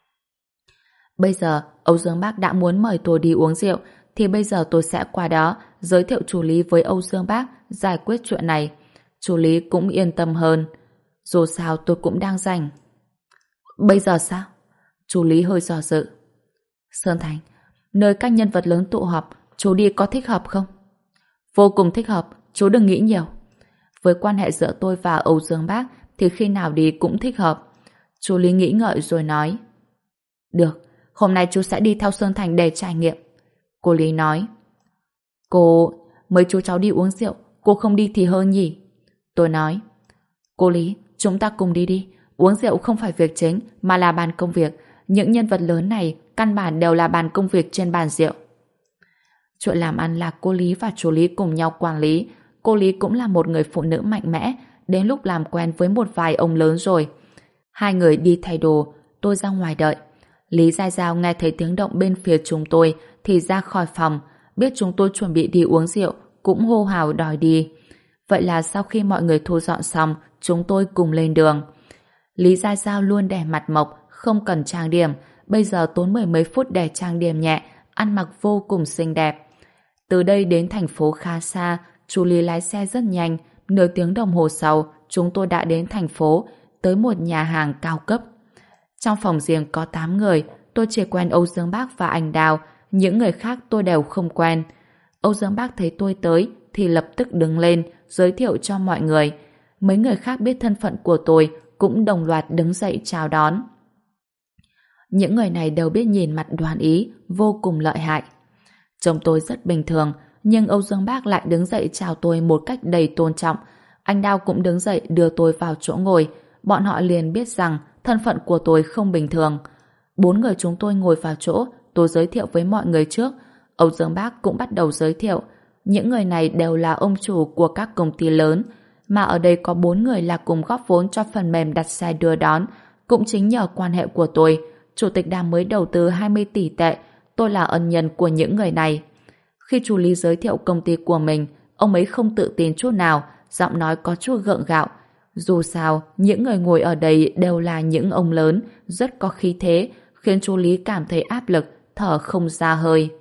Speaker 1: Bây giờ, Âu Dương Bác đã muốn mời tôi đi uống rượu, thì bây giờ tôi sẽ qua đó giới thiệu chú Lý với Âu Dương Bác giải quyết chuyện này. Chú Lý cũng yên tâm hơn. Dù sao tôi cũng đang rảnh. Bây giờ sao? Chú Lý hơi do dự. Sơn Thành, nơi các nhân vật lớn tụ họp, chú đi có thích hợp không? Vô cùng thích hợp, chú đừng nghĩ nhiều. Với quan hệ giữa tôi và Âu Dương Bác thì khi nào đi cũng thích hợp. Chú Lý nghĩ ngợi rồi nói. Được, hôm nay chú sẽ đi theo Sơn Thành để trải nghiệm. Cô Lý nói. Cô, mấy chú cháu đi uống rượu, cô không đi thì hơn nhỉ? Tôi nói. Cô Lý, chúng ta cùng đi đi. Uống rượu không phải việc chính, mà là bàn công việc. Những nhân vật lớn này căn bản đều là bàn công việc trên bàn rượu. Chuyện làm ăn là cô Lý và chú Lý cùng nhau quản lý. Cô Lý cũng là một người phụ nữ mạnh mẽ, đến lúc làm quen với một vài ông lớn rồi. Hai người đi thay đồ, tôi ra ngoài đợi. Lý Gia Giao nghe thấy tiếng động bên phía chúng tôi thì ra khỏi phòng, biết chúng tôi chuẩn bị đi uống rượu, cũng hô hào đòi đi. Vậy là sau khi mọi người thu dọn xong, chúng tôi cùng lên đường. Lý Gia Giao luôn đẻ mặt mộc, không cần trang điểm, bây giờ tốn mười mấy phút để trang điểm nhẹ, ăn mặc vô cùng xinh đẹp. Từ đây đến thành phố khá xa, chú Lý lái xe rất nhanh, nửa tiếng đồng hồ sau, chúng tôi đã đến thành phố, tới một nhà hàng cao cấp. Trong phòng riêng có 8 người, tôi chỉ quen Âu Dương Bác và anh Đào, những người khác tôi đều không quen. Âu Dương Bác thấy tôi tới thì lập tức đứng lên, giới thiệu cho mọi người. Mấy người khác biết thân phận của tôi cũng đồng loạt đứng dậy chào đón. Những người này đều biết nhìn mặt đoán ý, vô cùng lợi hại. Trông tôi rất bình thường, nhưng Âu Dương Bác lại đứng dậy chào tôi một cách đầy tôn trọng. Anh Đào cũng đứng dậy đưa tôi vào chỗ ngồi. Bọn họ liền biết rằng thân phận của tôi không bình thường. 4 người chúng tôi ngồi vào chỗ, tôi giới thiệu với mọi người trước. Âu Dương Bác cũng bắt đầu giới thiệu. Những người này đều là ông chủ của các công ty lớn, mà ở đây có 4 người là cùng góp vốn cho phần mềm đặt xe đưa đón. Cũng chính nhờ quan hệ của tôi, Chủ tịch Đàm mới đầu tư 20 tỷ tệ, tôi là ân nhân của những người này. Khi chú Lý giới thiệu công ty của mình, ông ấy không tự tin chút nào, giọng nói có chút gượng gạo. Dù sao, những người ngồi ở đây đều là những ông lớn, rất có khí thế, khiến chú Lý cảm thấy áp lực, thở không ra hơi.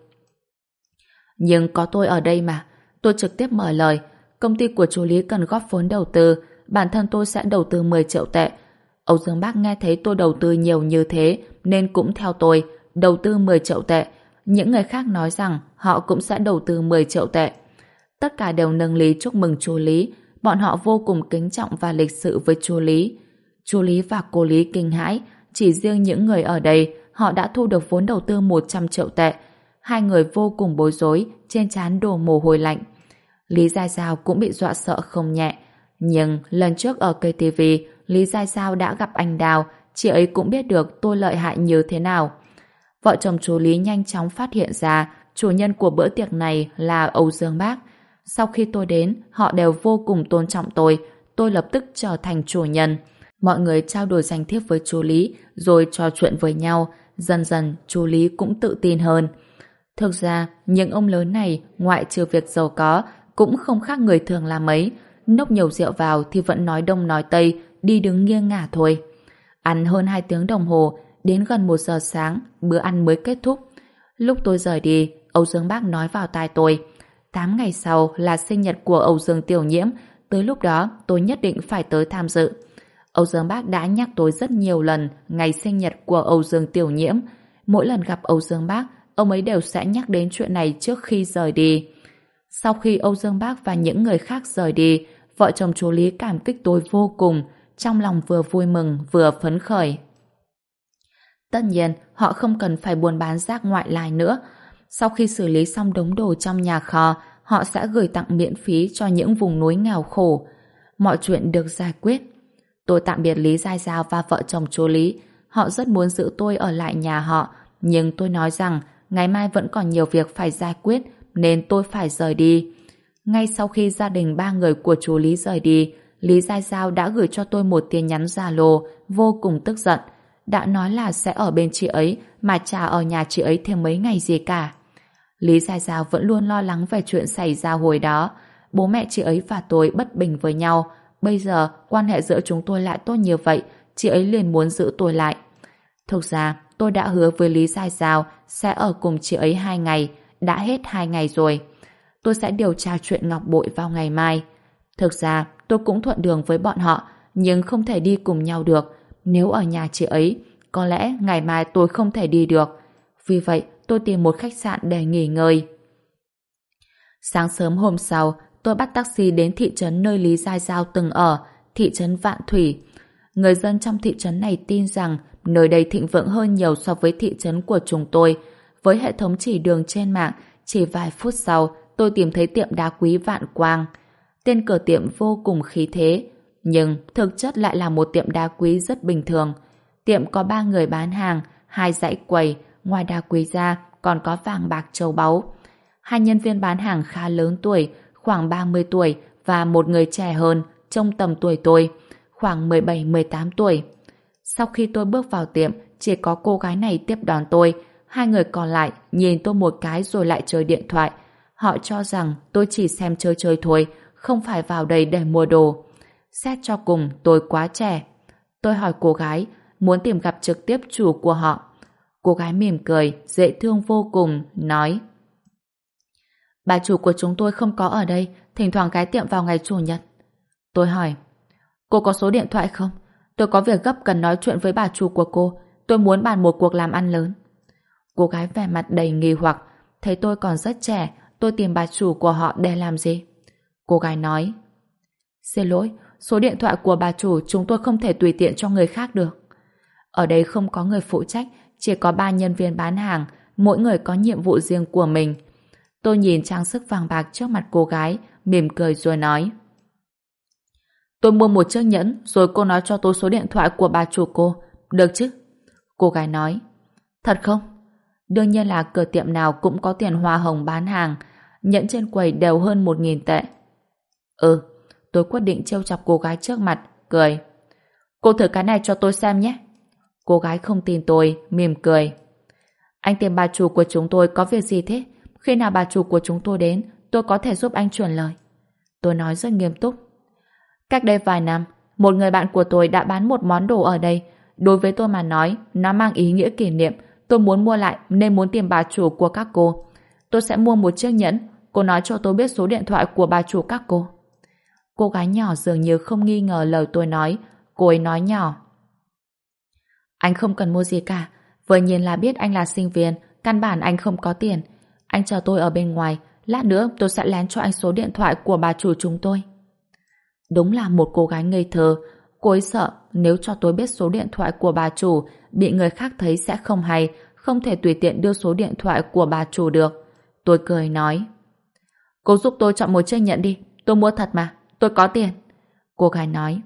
Speaker 1: Nhưng có tôi ở đây mà, tôi trực tiếp mở lời. Công ty của chú Lý cần góp vốn đầu tư, bản thân tôi sẽ đầu tư 10 triệu tệ. Âu Dương Bác nghe thấy tôi đầu tư nhiều như thế, nên cũng theo tôi, đầu tư 10 triệu tệ. Những người khác nói rằng họ cũng sẽ đầu tư 10 triệu tệ. Tất cả đều nâng ly chúc mừng chú Lý. Bọn họ vô cùng kính trọng và lịch sự với chú Lý. Chú Lý và cô Lý kinh hãi. Chỉ riêng những người ở đây, họ đã thu được vốn đầu tư 100 triệu tệ. Hai người vô cùng bối rối, trên trán đổ mồ hôi lạnh. Lý Gia Giao cũng bị dọa sợ không nhẹ. Nhưng lần trước ở KTV, Lý Gia Giao đã gặp anh Đào, chị ấy cũng biết được tôi lợi hại như thế nào. Vợ chồng chú Lý nhanh chóng phát hiện ra chủ nhân của bữa tiệc này là Âu Dương Bác. Sau khi tôi đến, họ đều vô cùng tôn trọng tôi lập tức trở thành chủ nhân. Mọi người trao đổi danh thiếp với chú Lý, rồi trò chuyện với nhau, dần dần chú Lý cũng tự tin hơn. Thực ra, những ông lớn này, ngoại trừ việc giàu có, cũng không khác người thường là mấy. Nốc nhiều rượu vào thì vẫn nói đông nói tây, đi đứng nghiêng ngả thôi. Ăn hơn 2 tiếng đồng hồ, đến gần 1 giờ sáng, bữa ăn mới kết thúc. Lúc tôi rời đi, Âu Dương Bác nói vào tai tôi, 8 ngày sau là sinh nhật của Âu Dương Tiểu Nhiễm, tới lúc đó tôi nhất định phải tới tham dự. Âu Dương Bác đã nhắc tôi rất nhiều lần ngày sinh nhật của Âu Dương Tiểu Nhiễm. Mỗi lần gặp Âu Dương Bác, ông ấy đều sẽ nhắc đến chuyện này trước khi rời đi. Sau khi Âu Dương Bác và những người khác rời đi, vợ chồng chú Lý cảm kích tôi vô cùng, trong lòng vừa vui mừng vừa phấn khởi. Tất nhiên, họ không cần phải buôn bán rác ngoại lai nữa. Sau khi xử lý xong đống đồ trong nhà kho, họ sẽ gửi tặng miễn phí cho những vùng núi nghèo khổ. Mọi chuyện được giải quyết. Tôi tạm biệt Lý Gia Giao và vợ chồng chú Lý. Họ rất muốn giữ tôi ở lại nhà họ, nhưng tôi nói rằng ngày mai vẫn còn nhiều việc phải giải quyết nên tôi phải rời đi. Ngay sau khi gia đình ba người của chú Lý rời đi, Lý Giai Giao đã gửi cho tôi một tin nhắn Zalo vô cùng tức giận. Đã nói là sẽ ở bên chị ấy mà chả ở nhà chị ấy thêm mấy ngày gì cả. Lý Giai Giao vẫn luôn lo lắng về chuyện xảy ra hồi đó. Bố mẹ chị ấy và tôi bất bình với nhau. Bây giờ quan hệ giữa chúng tôi lại tốt như vậy, chị ấy liền muốn giữ tôi lại. Thực ra tôi đã hứa với Lý Giai Giao sẽ ở cùng chị ấy 2 ngày. Đã hết 2 ngày rồi. Tôi sẽ điều tra chuyện Ngọc Bội vào ngày mai. Thực ra tôi cũng thuận đường với bọn họ, nhưng không thể đi cùng nhau được. Nếu ở nhà chị ấy, có lẽ ngày mai tôi không thể đi được. Vì vậy tôi tìm một khách sạn để nghỉ ngơi. Sáng sớm hôm sau, tôi bắt taxi đến thị trấn nơi Lý Giai Giao từng ở, thị trấn Vạn Thủy. Người dân trong thị trấn này tin rằng nơi đây thịnh vượng hơn nhiều so với thị trấn của chúng tôi. Với hệ thống chỉ đường trên mạng, chỉ vài phút sau, tôi tìm thấy tiệm đá quý Vạn Quang. Tên cửa tiệm vô cùng khí thế, nhưng thực chất lại là một tiệm đá quý rất bình thường. Tiệm có 3 người bán hàng, 2 dãy quầy, ngoài đá quý ra còn có vàng bạc châu báu. 2 nhân viên bán hàng khá lớn tuổi, khoảng 30 tuổi và một người trẻ hơn, trông tầm tuổi tôi, khoảng 17-18 tuổi. Sau khi tôi bước vào tiệm, chỉ có cô gái này tiếp đón tôi. 2 người còn lại nhìn tôi một cái rồi lại chơi điện thoại. Họ cho rằng tôi chỉ xem chơi chơi thôi, không phải vào đây để mua đồ. Xét cho cùng, tôi quá trẻ. Tôi hỏi cô gái, muốn tìm gặp trực tiếp chủ của họ. Cô gái mỉm cười, dễ thương vô cùng, nói: bà chủ của chúng tôi không có ở đây, thỉnh thoảng ghé tiệm vào ngày Chủ nhật. Tôi hỏi: cô có số điện thoại không? Tôi có việc gấp cần nói chuyện với bà chủ của cô. Tôi muốn bàn một cuộc làm ăn lớn. Cô gái vẻ mặt đầy nghi hoặc, thấy tôi còn rất trẻ, tôi tìm bà chủ của họ để làm gì? Cô gái nói: xin lỗi, số điện thoại của bà chủ chúng tôi không thể tùy tiện cho người khác được. Ở đây không có người phụ trách, chỉ có 3 nhân viên bán hàng, mỗi người có nhiệm vụ riêng của mình. Tôi nhìn trang sức vàng bạc trước mặt cô gái, mỉm cười rồi nói: tôi mua một chiếc nhẫn, rồi cô nói cho tôi số điện thoại của bà chủ cô, được chứ? Cô gái nói: thật không? Đương nhiên là cửa tiệm nào cũng có tiền hoa hồng bán hàng, nhẫn trên quầy đều hơn 1.000 tệ. Ừ, tôi quyết định trêu chọc cô gái trước mặt, cười: cô thử cái này cho tôi xem nhé. Cô gái không tin tôi, mỉm cười: anh tìm bà chủ của chúng tôi có việc gì thế? Khi nào bà chủ của chúng tôi đến, tôi có thể giúp anh chuyển lời. Tôi nói rất nghiêm túc: cách đây vài năm, một người bạn của tôi đã bán một món đồ ở đây. Đối với tôi mà nói, nó mang ý nghĩa kỷ niệm. Tôi muốn mua lại nên muốn tìm bà chủ của các cô. Tôi sẽ mua một chiếc nhẫn. Cô nói cho tôi biết số điện thoại của bà chủ các cô. Cô gái nhỏ dường như không nghi ngờ lời tôi nói. Cô ấy nói nhỏ: anh không cần mua gì cả. Vừa nhìn là biết anh là sinh viên, căn bản anh không có tiền. Anh chờ tôi ở bên ngoài, lát nữa tôi sẽ lén cho anh số điện thoại của bà chủ chúng tôi. Đúng là một cô gái ngây thơ. Cô ấy sợ nếu cho tôi biết số điện thoại của bà chủ, bị người khác thấy sẽ không hay, không thể tùy tiện đưa số điện thoại của bà chủ được. Tôi cười nói: cô giúp tôi chọn một chiếc nhẫn đi, tôi mua thật mà, tôi có tiền. Cô gái nói: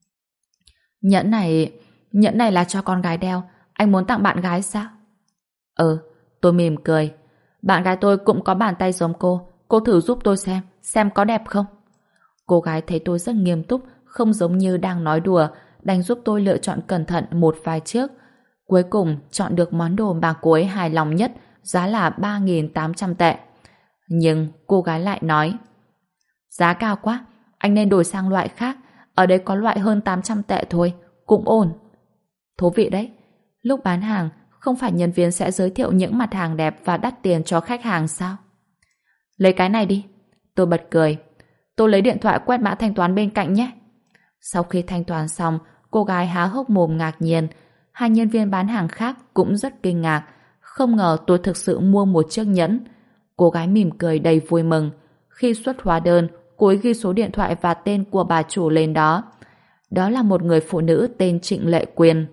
Speaker 1: nhẫn này là cho con gái đeo, anh muốn tặng bạn gái sao? Ừ, tôi mỉm cười. Bạn gái tôi cũng có bàn tay giống cô thử giúp tôi xem có đẹp không? Cô gái thấy tôi rất nghiêm túc, không giống như đang nói đùa, đành giúp tôi lựa chọn cẩn thận một vài chiếc. Cuối cùng chọn được món đồ mà cô ấy hài lòng nhất, giá là 3.800 tệ. Nhưng cô gái lại nói: giá cao quá, anh nên đổi sang loại khác, ở đây có loại hơn 800 tệ thôi, cũng ổn. Thú vị đấy, lúc bán hàng không phải nhân viên sẽ giới thiệu những mặt hàng đẹp và đắt tiền cho khách hàng sao? Lấy cái này đi. Tôi bật cười. Tôi lấy điện thoại quét mã thanh toán bên cạnh nhé. Sau khi thanh toán xong, cô gái há hốc mồm ngạc nhiên. 2 nhân viên bán hàng khác cũng rất kinh ngạc. Không ngờ tôi thực sự mua một chiếc nhẫn. Cô gái mỉm cười đầy vui mừng. Khi xuất hóa đơn, cô ấy ghi số điện thoại và tên của bà chủ lên đó. Đó là một người phụ nữ tên Trịnh Lệ Quyên.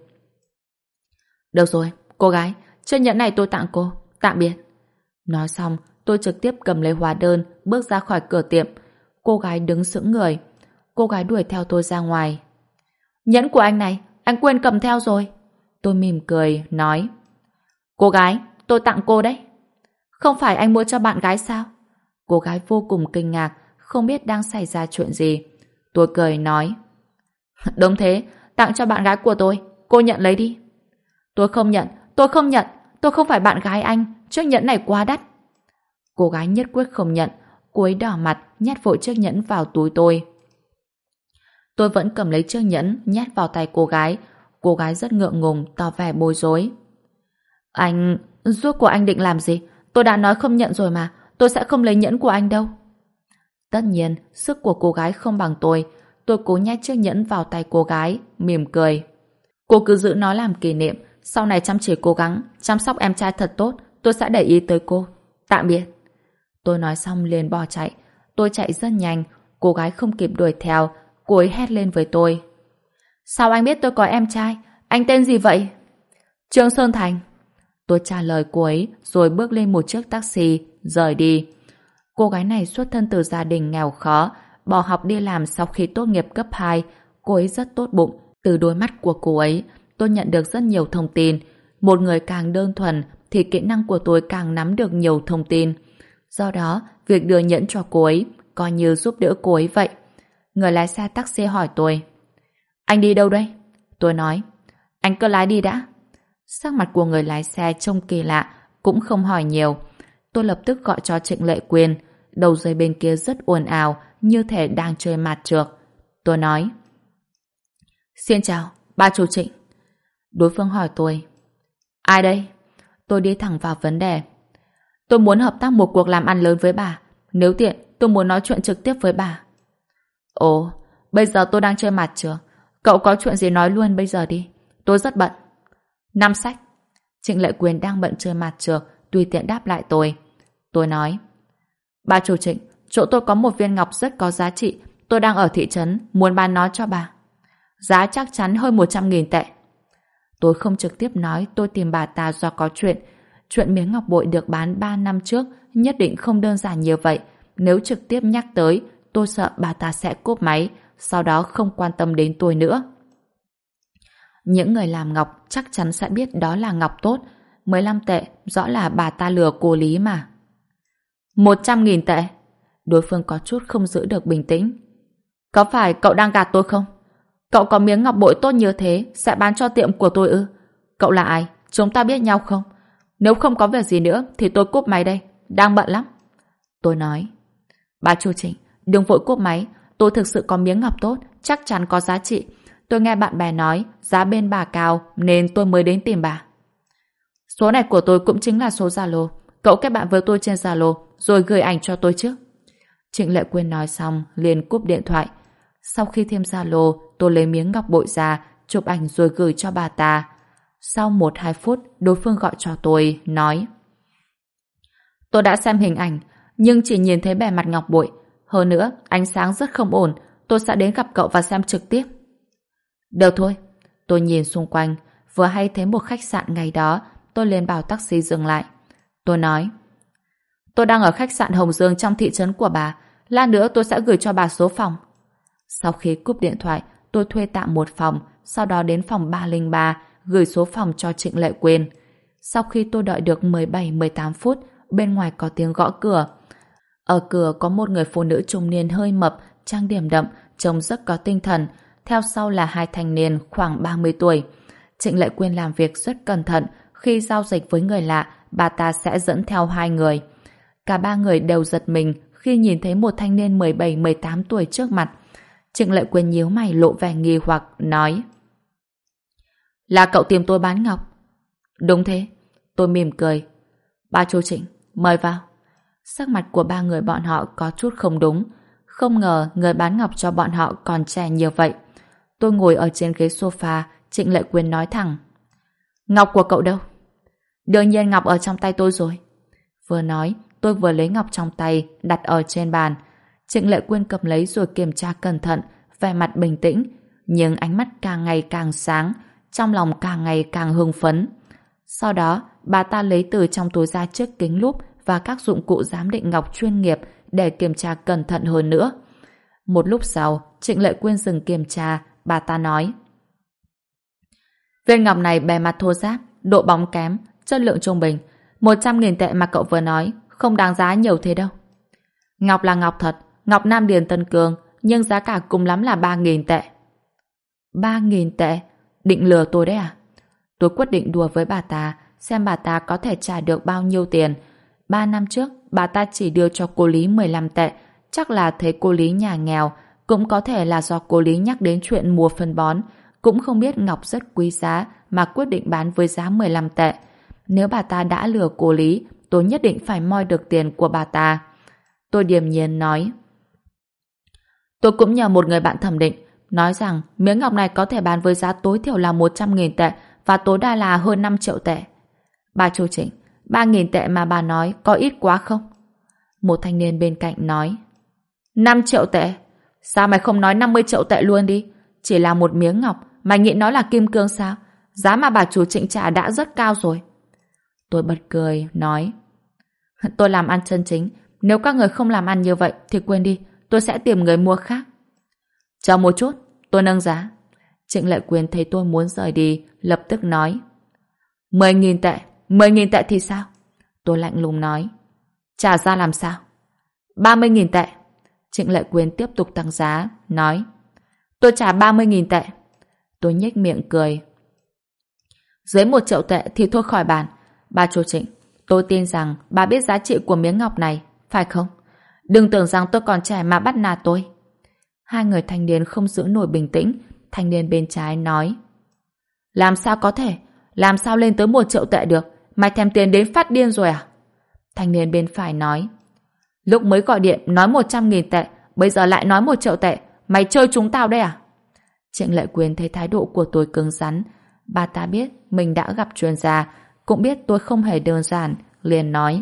Speaker 1: Được rồi, cô gái, chiếc nhẫn này tôi tặng cô. Tạm biệt. Nói xong, tôi trực tiếp cầm lấy hóa đơn, bước ra khỏi cửa tiệm. Cô gái đứng sững người. Cô gái đuổi theo tôi ra ngoài. Nhẫn của anh này, anh quên cầm theo rồi. Tôi mỉm cười, nói: Cô gái, tôi tặng cô đấy. Không phải anh mua cho bạn gái sao? Cô gái vô cùng kinh ngạc, không biết đang xảy ra chuyện gì. Tôi cười nói. Đúng thế, tặng cho bạn gái của tôi. Cô nhận lấy đi. Tôi không nhận, tôi không nhận. Tôi không phải bạn gái anh. Chiếc nhẫn này quá đắt. Cô gái nhất quyết không nhận. Cô ấy đỏ mặt, nhét vội chiếc nhẫn vào túi tôi. Tôi vẫn cầm lấy chiếc nhẫn, nhét vào tay cô gái. Cô gái rất ngượng ngùng, tỏ vẻ bối rối. Anh... rốt của anh định làm gì? Tôi đã nói không nhận rồi mà. Tôi sẽ không lấy nhẫn của anh đâu. Tất nhiên, sức của cô gái không bằng tôi. Tôi cố nhét chiếc nhẫn vào tay cô gái, mỉm cười. Cô cứ giữ nó làm kỷ niệm. Sau này chăm chỉ cố gắng, chăm sóc em trai thật tốt. Tôi sẽ để ý tới cô. Tạm biệt. Tôi nói xong liền bỏ chạy. Tôi chạy rất nhanh. Cô gái không kịp đuổi theo. Cô ấy hét lên với tôi. Sao anh biết tôi có em trai? Anh tên gì vậy? Trương Sơn Thành. Tôi trả lời cô ấy rồi bước lên một chiếc taxi, rời đi. Cô gái này xuất thân từ gia đình nghèo khó, bỏ học đi làm sau khi tốt nghiệp cấp 2. Cô ấy rất tốt bụng. Từ đôi mắt của cô ấy, tôi nhận được rất nhiều thông tin. Một người càng đơn thuần thì kỹ năng của tôi càng nắm được nhiều thông tin. Do đó, việc đưa nhẫn cho cô ấy coi như giúp đỡ cô ấy vậy. Người lái xe taxi hỏi tôi. Anh đi đâu đây? Tôi nói. Anh cứ lái đi đã. Sắc mặt của người lái xe trông kỳ lạ, cũng không hỏi nhiều. Tôi lập tức gọi cho Trịnh Lệ Quyên. Đầu dây bên kia rất ồn ào, như thể đang chơi mạt trược. Tôi nói. Xin chào, ba chủ Trịnh. Đối phương hỏi tôi. Ai đây? Tôi đi thẳng vào vấn đề. Tôi muốn hợp tác một cuộc làm ăn lớn với bà. Nếu tiện, tôi muốn nói chuyện trực tiếp với bà. Ồ, bây giờ tôi đang chơi mặt trược. Cậu có chuyện gì nói luôn bây giờ đi. Tôi rất bận. Năm sách. Trịnh Lệ Quyên đang bận chơi mặt trược, tùy tiện đáp lại tôi. Tôi nói. Bà chủ Trịnh, chỗ tôi có một viên ngọc rất có giá trị. Tôi đang ở thị trấn, muốn bán nó cho bà. Giá chắc chắn hơn 100.000 tệ. Tôi không trực tiếp nói tôi tìm bà ta do có chuyện. Chuyện miếng ngọc bội được bán 3 năm trước nhất định không đơn giản như vậy. Nếu trực tiếp nhắc tới, tôi sợ bà ta sẽ cúp máy, sau đó không quan tâm đến tôi nữa. Những người làm ngọc chắc chắn sẽ biết đó là ngọc tốt. 15 tệ, rõ là bà ta lừa cô Lý mà. 100.000 tệ. Đối phương có chút không giữ được bình tĩnh. Có phải cậu đang gạt tôi không? Cậu có miếng ngọc bội tốt như thế sẽ bán cho tiệm của tôi ư? Cậu là ai? Chúng ta biết nhau không? Nếu không có việc gì nữa thì tôi cúp máy đây. Đang bận lắm. Tôi nói. Bà chủ Trịnh, đừng vội cúp máy. Tôi thực sự có miếng ngọc tốt, chắc chắn có giá trị. Tôi nghe bạn bè nói giá bên bà cao nên tôi mới đến tìm bà. Số này của tôi cũng chính là số Zalo. Cậu kết bạn với tôi trên Zalo rồi gửi ảnh cho tôi trước. Trịnh Lệ Quyên nói xong liền cúp điện thoại. Sau khi thêm Zalo, tôi lấy miếng ngọc bội ra, chụp ảnh rồi gửi cho bà ta. Sau 1-2 phút, đối phương gọi cho tôi, nói. Tôi đã xem hình ảnh, nhưng chỉ nhìn thấy bề mặt ngọc bội. Hơn nữa, ánh sáng rất không ổn. Tôi sẽ đến gặp cậu và xem trực tiếp. Được thôi. Tôi nhìn xung quanh, vừa hay thấy một khách sạn ngày đó, tôi liền bảo taxi dừng lại. Tôi nói. Tôi đang ở khách sạn Hồng Dương trong thị trấn của bà. Lát nữa tôi sẽ gửi cho bà số phòng. Sau khi cúp điện thoại, tôi thuê tạm một phòng, sau đó đến phòng 303, gửi số phòng cho Trịnh Lệ Quyên. Sau khi tôi đợi được 17-18 phút, bên ngoài có tiếng gõ cửa. Ở cửa có một người phụ nữ trung niên hơi mập, trang điểm đậm, trông rất có tinh thần. Theo sau là 2 thanh niên khoảng 30 tuổi. Trịnh Lệ Quyên làm việc rất cẩn thận. Khi giao dịch với người lạ, bà ta sẽ dẫn theo 2 người. Cả 3 người đều giật mình khi nhìn thấy một thanh niên 17-18 tuổi trước mặt. Trịnh Lệ Quyên nhíu mày lộ vẻ nghi hoặc, nói. Là cậu tìm tôi bán ngọc? Đúng thế. Tôi mỉm cười. Bà chủ Trịnh, mời vào. Sắc mặt của 3 người bọn họ có chút không đúng. Không ngờ người bán ngọc cho bọn họ còn trẻ như vậy. Tôi ngồi ở trên ghế sofa, Trịnh Lệ Quyên nói thẳng. Ngọc của cậu đâu? Đương nhiên ngọc ở trong tay tôi rồi. Vừa nói, tôi vừa lấy ngọc trong tay, đặt ở trên bàn. Trịnh Lệ Quyên cầm lấy rồi kiểm tra cẩn thận, vẻ mặt bình tĩnh, nhưng ánh mắt càng ngày càng sáng, trong lòng càng ngày càng hưng phấn. Sau đó, bà ta lấy từ trong túi ra chiếc kính lúp và các dụng cụ giám định ngọc chuyên nghiệp để kiểm tra cẩn thận hơn nữa. Một lúc sau, Trịnh Lệ Quyên dừng kiểm tra, bà ta nói. Viên ngọc này bề mặt thô ráp, độ bóng kém, chất lượng trung bình. 100.000 tệ mà cậu vừa nói không đáng giá nhiều thế đâu. Ngọc là ngọc thật, ngọc Nam Điền Tân Cương, nhưng giá cả cùng lắm là 3.000 tệ. 3.000 tệ? Định lừa tôi đấy à? Tôi quyết định đùa với bà ta, xem bà ta có thể trả được bao nhiêu tiền. 3 năm trước, bà ta chỉ đưa cho cô Lý 15 tệ, chắc là thấy cô Lý nhà nghèo, cũng có thể là do cô Lý nhắc đến chuyện mua phân bón, cũng không biết ngọc rất quý giá mà quyết định bán với giá 15 tệ. Nếu bà ta đã lừa cô Lý, tôi nhất định phải moi được tiền của bà ta. Tôi điềm nhiên nói. Tôi cũng nhờ một người bạn thẩm định, nói rằng miếng ngọc này có thể bán với giá tối thiểu là 100.000 tệ và tối đa là hơn 5 triệu tệ. Bà chủ Trịnh, 3.000 tệ mà bà nói có ít quá không? Một thanh niên bên cạnh nói. 5 triệu tệ? Sao mày không nói 50 triệu tệ luôn đi? Chỉ là một miếng ngọc, mày nghĩ nó là kim cương sao? Giá mà bà chủ Trịnh trả đã rất cao rồi. Tôi bật cười, nói. Tôi làm ăn chân chính. Nếu các người không làm ăn như vậy thì quên đi, tôi sẽ tìm người mua khác. Chờ một chút, tôi nâng giá. Trịnh Lệ Quyên thấy tôi muốn rời đi, lập tức nói. 10.000 tệ, 10.000 tệ thì sao? Tôi lạnh lùng nói. Trả ra làm sao? 30.000 tệ. Trịnh Lệ Quyên tiếp tục tăng giá, nói. Tôi trả 30.000 tệ. Tôi nhếch miệng cười. Dưới 1 triệu tệ thì thôi khỏi bàn. Bà chủ Trịnh, tôi tin rằng bà biết giá trị của miếng ngọc này, phải không? Đừng tưởng rằng tôi còn trẻ mà bắt nạt tôi. Hai người thanh niên không giữ nổi bình tĩnh. Thanh niên bên trái nói. Làm sao có thể? Làm sao lên tới 1 triệu tệ được? Mày thèm tiền đến phát điên rồi à? Thanh niên bên phải nói. Lúc mới gọi điện nói 100.000 tệ, bây giờ lại nói 1 triệu tệ. Mày chơi chúng tao đấy à? Trịnh Lệ Quyên thấy thái độ của tôi cứng rắn. Bà ta biết mình đã gặp chuyên gia, cũng biết tôi không hề đơn giản, liền nói.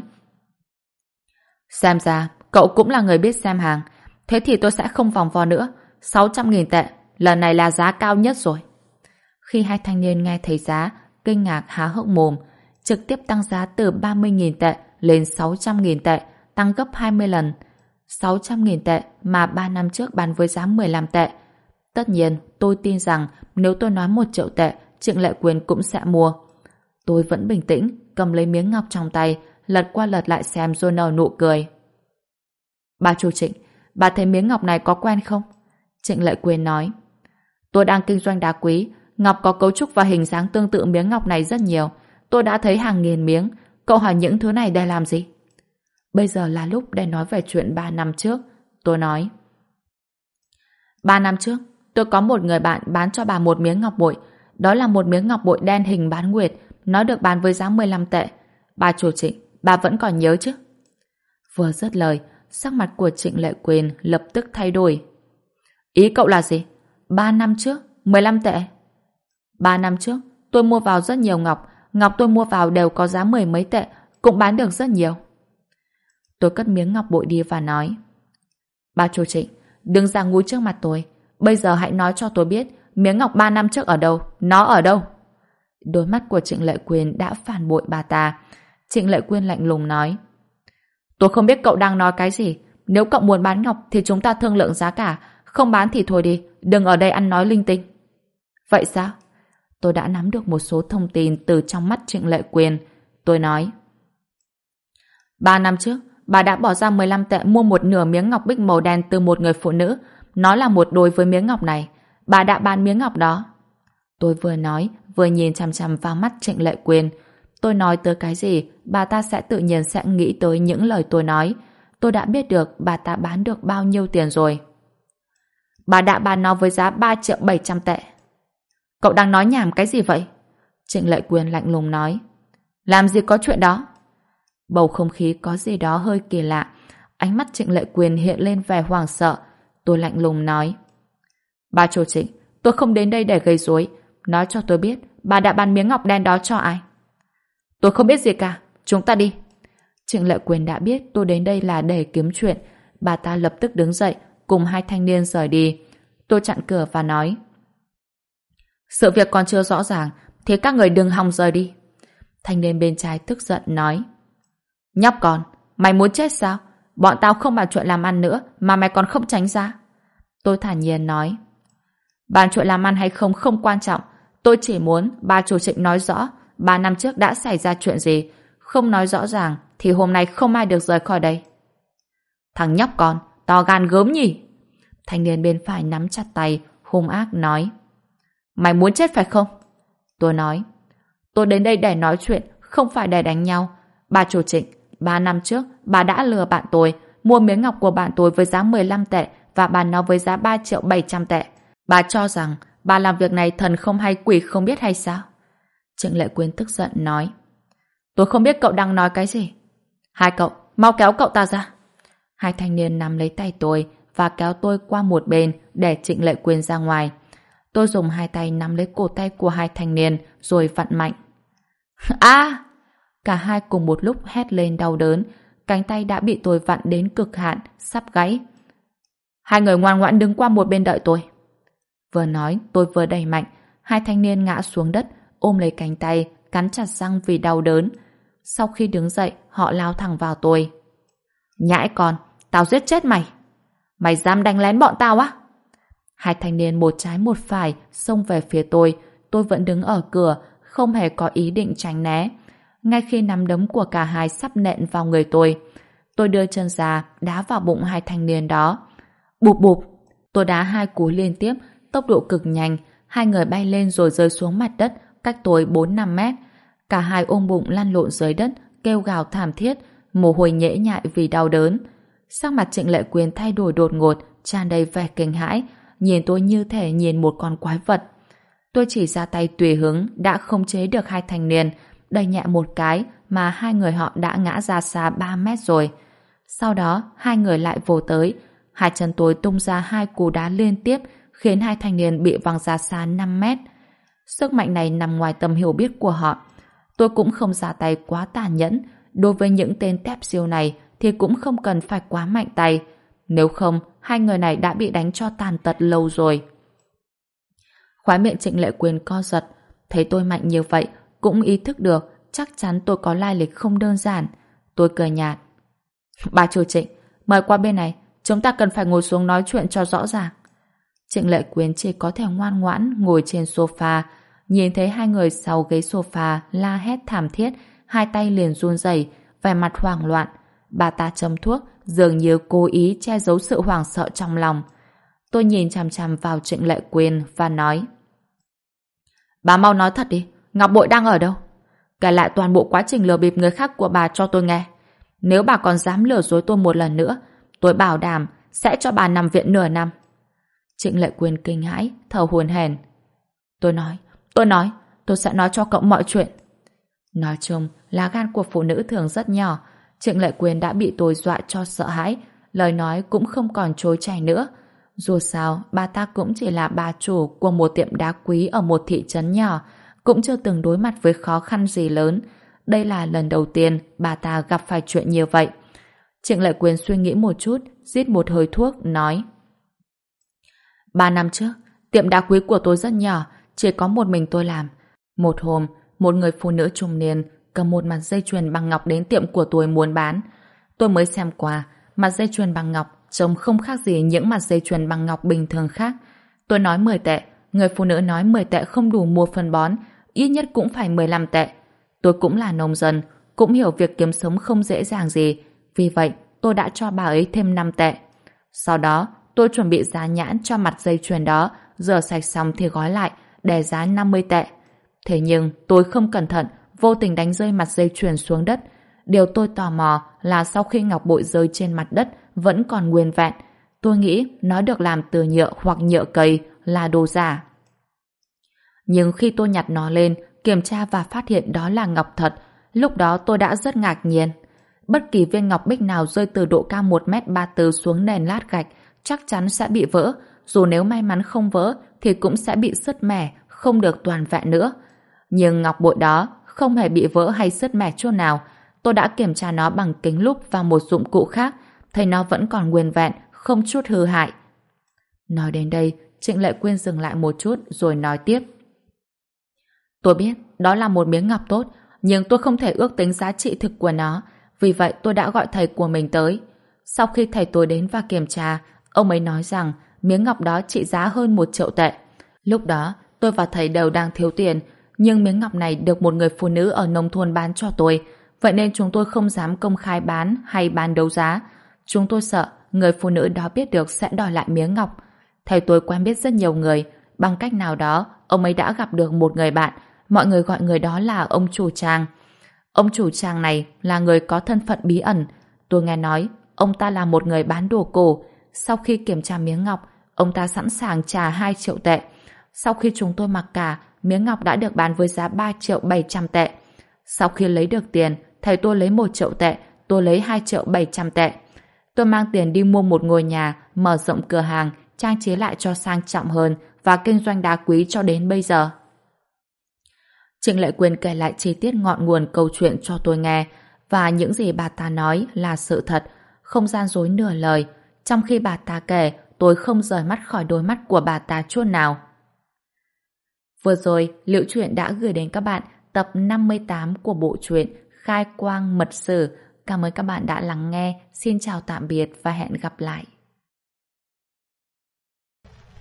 Speaker 1: Xem ra, cậu cũng là người biết xem hàng. Thế thì tôi sẽ không vòng vo nữa. 600.000 tệ, lần này là giá cao nhất rồi. Khi hai thanh niên nghe thấy giá, kinh ngạc há hốc mồm, trực tiếp tăng giá từ 30.000 tệ lên 600.000 tệ, tăng gấp 20 lần. 600.000 tệ mà 3 năm trước bán với giá 15 tệ. Tất nhiên, tôi tin rằng nếu tôi nói 1 triệu tệ, Trịnh Lệ Quyên cũng sẽ mua. Tôi vẫn bình tĩnh, cầm lấy miếng ngọc trong tay, lật qua lật lại xem rồi nở nụ cười. Bà chủ Trịnh, bà thấy miếng ngọc này có quen không? Trịnh Lệ Quyên nói. Tôi đang kinh doanh đá quý, ngọc có cấu trúc và hình dáng tương tự miếng ngọc này rất nhiều. Tôi đã thấy hàng nghìn miếng. Cậu hỏi những thứ này để làm gì? Bây giờ là lúc để nói về chuyện 3 năm trước. Tôi nói. 3 năm trước, tôi có một người bạn bán cho bà một miếng ngọc bội. Đó là một miếng ngọc bội đen hình bán nguyệt. Nó được bán với giá 15 tệ. Bà chủ Trịnh, bà vẫn còn nhớ chứ? Vừa dứt lời, sắc mặt của Trịnh Lệ Quyên lập tức thay đổi. Ý cậu là gì? 3 năm trước, 15 tệ. 3 năm trước, tôi mua vào rất nhiều ngọc. Ngọc tôi mua vào đều có giá 10 mấy tệ, cũng bán được rất nhiều. Tôi cất miếng ngọc bội đi và nói. Bà chủ Trịnh, đừng ra ngu trước mặt tôi. Bây giờ hãy nói cho tôi biết miếng ngọc 3 năm trước ở đâu? Nó ở đâu? Đôi mắt của Trịnh Lệ Quyên đã phản bội bà ta. Trịnh Lệ Quyên lạnh lùng nói. Tôi không biết cậu đang nói cái gì. Nếu cậu muốn bán ngọc thì chúng ta thương lượng giá cả. Không bán thì thôi đi. Đừng ở đây ăn nói linh tinh. Vậy sao? Tôi đã nắm được một số thông tin từ trong mắt Trịnh Lệ Quyên. Tôi nói. 3 năm trước, bà đã bỏ ra 15 tệ mua một nửa miếng ngọc bích màu đen từ một người phụ nữ. Nó là một đôi với miếng ngọc này. Bà đã bán miếng ngọc đó. Tôi vừa nói, vừa nhìn chằm chằm vào mắt Trịnh Lệ Quyên. Tôi nói tới cái gì, bà ta sẽ tự nhiên sẽ nghĩ tới những lời tôi nói. Tôi đã biết được bà ta bán được bao nhiêu tiền rồi. Bà đã bán nó với giá 3 triệu 700 tệ. Cậu đang nói nhảm cái gì vậy? Trịnh Lệ Quyên lạnh lùng nói. Làm gì có chuyện đó? Bầu không khí có gì đó hơi kỳ lạ. Ánh mắt Trịnh Lệ Quyên hiện lên vẻ hoảng sợ. Tôi lạnh lùng nói. Bà chủ Trịnh, tôi không đến đây để gây rối. Nói cho tôi biết bà đã bán miếng ngọc đen đó cho ai? Tôi không biết gì cả. Chúng ta đi. Trịnh Lệ Quyên đã biết tôi đến đây là để kiếm chuyện. Bà ta lập tức đứng dậy cùng hai thanh niên rời đi. Tôi chặn cửa và nói. Sự việc còn chưa rõ ràng thì các người đừng hòng rời đi. Thanh niên bên trái tức giận nói. Nhóc con, mày muốn chết sao? Bọn tao không bàn chuyện làm ăn nữa mà mày còn không tránh ra. Tôi thản nhiên nói. Bàn chuyện làm ăn hay không không quan trọng. Tôi chỉ muốn bà chủ Trịnh nói rõ 3 năm trước đã xảy ra chuyện gì? Không nói rõ ràng thì hôm nay không ai được rời khỏi đây. Thằng nhóc con, to gan gớm nhỉ? Thanh niên bên phải nắm chặt tay, hung ác nói. Mày muốn chết phải không? Tôi nói. Tôi đến đây để nói chuyện, không phải để đánh nhau. Bà chủ Trịnh, 3 năm trước, bà đã lừa bạn tôi, mua miếng ngọc của bạn tôi với giá 15 tệ và bán nó với giá 3.700.000 tệ. Bà cho rằng bà làm việc này thần không hay quỷ không biết hay sao? Trịnh Lệ Quyên tức giận nói. Tôi không biết cậu đang nói cái gì. Hai cậu, mau kéo cậu ta ra. Hai thanh niên nắm lấy tay tôi và kéo tôi qua một bên để Trịnh Lệ Quyên ra ngoài. Tôi dùng hai tay nắm lấy cổ tay của hai thanh niên rồi vặn mạnh. A! Cả hai cùng một lúc hét lên đau đớn. Cánh tay đã bị tôi vặn đến cực hạn, sắp gãy. Hai người ngoan ngoãn đứng qua một bên đợi tôi. Vừa nói, tôi vừa đẩy mạnh. Hai thanh niên ngã xuống đất, ôm lấy cánh tay, cắn chặt răng vì đau đớn. Sau khi đứng dậy, họ lao thẳng vào tôi. Nhãi con, tao giết chết mày. Mày dám đánh lén bọn tao á? Hai thanh niên một trái một phải xông về phía tôi. Tôi vẫn đứng ở cửa, không hề có ý định tránh né. Ngay khi nắm đấm của cả hai sắp nện vào người tôi đưa chân ra đá vào bụng hai thanh niên đó. Bụp bụp, tôi đá hai cú liên tiếp, tốc độ cực nhanh. Hai người bay lên rồi rơi xuống mặt đất, cách tôi 4-5 mét. Cả hai ôm bụng lăn lộn dưới đất, kêu gào thảm thiết, mồ hôi nhễ nhại vì đau đớn. Sắc mặt Trịnh Lệ Quyên thay đổi đột ngột, tràn đầy vẻ kinh hãi, nhìn tôi như thể nhìn một con quái vật. Tôi chỉ ra tay tùy hứng đã khống chế được hai thanh niên, đẩy nhẹ một cái mà hai người họ đã ngã ra xa 3 mét rồi. Sau đó hai người lại vồ tới, hai chân tôi tung ra hai cú đá liên tiếp khiến hai thanh niên bị văng ra xa 5 mét. Sức mạnh này nằm ngoài tầm hiểu biết của họ. Tôi cũng không ra tay quá tàn nhẫn. Đối với những tên tép siêu này thì cũng không cần phải quá mạnh tay. Nếu không, hai người này đã bị đánh cho tàn tật lâu rồi. Khóe miệng Trịnh Lệ Quyên co giật. Thấy tôi mạnh như vậy, cũng ý thức được chắc chắn tôi có lai lịch không đơn giản. Tôi cười nhạt. Bà chủ Trịnh, mời qua bên này. Chúng ta cần phải ngồi xuống nói chuyện cho rõ ràng. Trịnh Lệ Quyên chỉ có thể ngoan ngoãn ngồi trên sofa. Nhìn thấy hai người sau ghế sofa la hét thảm thiết, hai tay liền run rẩy, vẻ mặt hoảng loạn. Bà ta châm thuốc, dường như cố ý che giấu sự hoảng sợ trong lòng. Tôi nhìn chằm chằm vào Trịnh Lệ Quyên và nói. Bà mau nói thật đi, Ngọc Bội đang ở đâu? Kể lại toàn bộ quá trình lừa bịp người khác của bà cho tôi nghe. Nếu bà còn dám lừa dối tôi một lần nữa, tôi bảo đảm sẽ cho bà nằm viện nửa năm. Trịnh Lệ Quyên kinh hãi, thở hổn hển. Tôi sẽ nói cho cậu mọi chuyện. Nói chung, lá gan của phụ nữ thường rất nhỏ. Trịnh Lệ Quyên đã bị tôi dọa cho sợ hãi, lời nói cũng không còn trôi chảy nữa. Dù sao, bà ta cũng chỉ là bà chủ của một tiệm đá quý ở một thị trấn nhỏ, cũng chưa từng đối mặt với khó khăn gì lớn. Đây là lần đầu tiên bà ta gặp phải chuyện như vậy. Trịnh Lệ Quyên suy nghĩ một chút, rít một hơi thuốc, nói. 3 năm trước, tiệm đá quý của tôi rất nhỏ, chỉ có một mình tôi làm. Một hôm, một người phụ nữ trung niên cầm một mặt dây chuyền bằng ngọc đến tiệm của tôi muốn bán. Tôi mới xem qua, mặt dây chuyền bằng ngọc trông không khác gì những mặt dây chuyền bằng ngọc bình thường khác. Tôi nói 10 tệ, người phụ nữ nói 10 tệ không đủ mua phân bón, ít nhất cũng phải 15 tệ. Tôi cũng là nông dân, cũng hiểu việc kiếm sống không dễ dàng gì, vì vậy tôi đã cho bà ấy thêm 5 tệ. Sau đó, tôi chuẩn bị dán nhãn cho mặt dây chuyền đó, rửa sạch xong thì gói lại để giá 50 tệ. Thế nhưng tôi không cẩn thận, vô tình đánh rơi mặt dây chuyền xuống đất. Điều tôi tò mò là sau khi ngọc bội rơi trên mặt đất vẫn còn nguyên vẹn. Tôi nghĩ nó được làm từ nhựa hoặc nhựa cây, là đồ giả. Nhưng khi tôi nhặt nó lên, kiểm tra và phát hiện đó là ngọc thật, lúc đó tôi đã rất ngạc nhiên. Bất kỳ viên ngọc bích nào rơi từ độ cao 1m34 xuống nền lát gạch chắc chắn sẽ bị vỡ, dù nếu may mắn không vỡ thì cũng sẽ bị sứt mẻ, không được toàn vẹn nữa. Nhưng ngọc bội đó không hề bị vỡ hay sứt mẻ chút nào. Tôi đã kiểm tra nó bằng kính lúp và một dụng cụ khác, thấy nó vẫn còn nguyên vẹn, không chút hư hại. Nói đến đây, Trịnh Lệ Quyên dừng lại một chút rồi nói tiếp. Tôi biết đó là một miếng ngọc tốt, nhưng tôi không thể ước tính giá trị thực của nó, vì vậy tôi đã gọi thầy của mình tới. Sau khi thầy tôi đến và kiểm tra, ông ấy nói rằng miếng ngọc đó trị giá hơn 1 triệu tệ. Lúc đó, tôi và thầy đều đang thiếu tiền, Nhưng miếng ngọc này được một người phụ nữ ở nông thôn bán cho tôi, vậy nên chúng tôi không dám công khai bán hay bán đấu giá. Chúng tôi sợ người phụ nữ đó biết được sẽ đòi lại miếng ngọc. Thầy tôi quen biết rất nhiều người, bằng cách nào đó ông ấy đã gặp được một người bạn, mọi người gọi người đó là ông chủ Trang. Ông chủ Trang này là người có thân phận bí ẩn. Tôi nghe nói ông ta là một người bán đồ cổ. Sau khi kiểm tra miếng ngọc, ông ta sẵn sàng trả 2 triệu tệ. Sau khi chúng tôi mặc cả, miếng ngọc đã được bán với giá 3 triệu 700 tệ. Sau khi lấy được tiền, thầy tôi lấy 1 triệu tệ, tôi lấy 2 triệu 700 tệ. Tôi mang tiền đi mua một ngôi nhà, mở rộng cửa hàng, trang trí lại cho sang trọng hơn và kinh doanh đá quý cho đến bây giờ. Trịnh Lệ Quyên kể lại chi tiết ngọn nguồn câu chuyện cho tôi nghe, và những gì bà ta nói là sự thật, không gian dối nửa lời. Trong khi bà ta kể, tôi không rời mắt khỏi đôi mắt của bà ta chút nào. Vừa rồi, Liễu Chuyện đã gửi đến các bạn tập 58 của bộ truyện Khai Quang Mật Sử. Cảm ơn các bạn đã lắng nghe. Xin chào tạm biệt và hẹn gặp lại.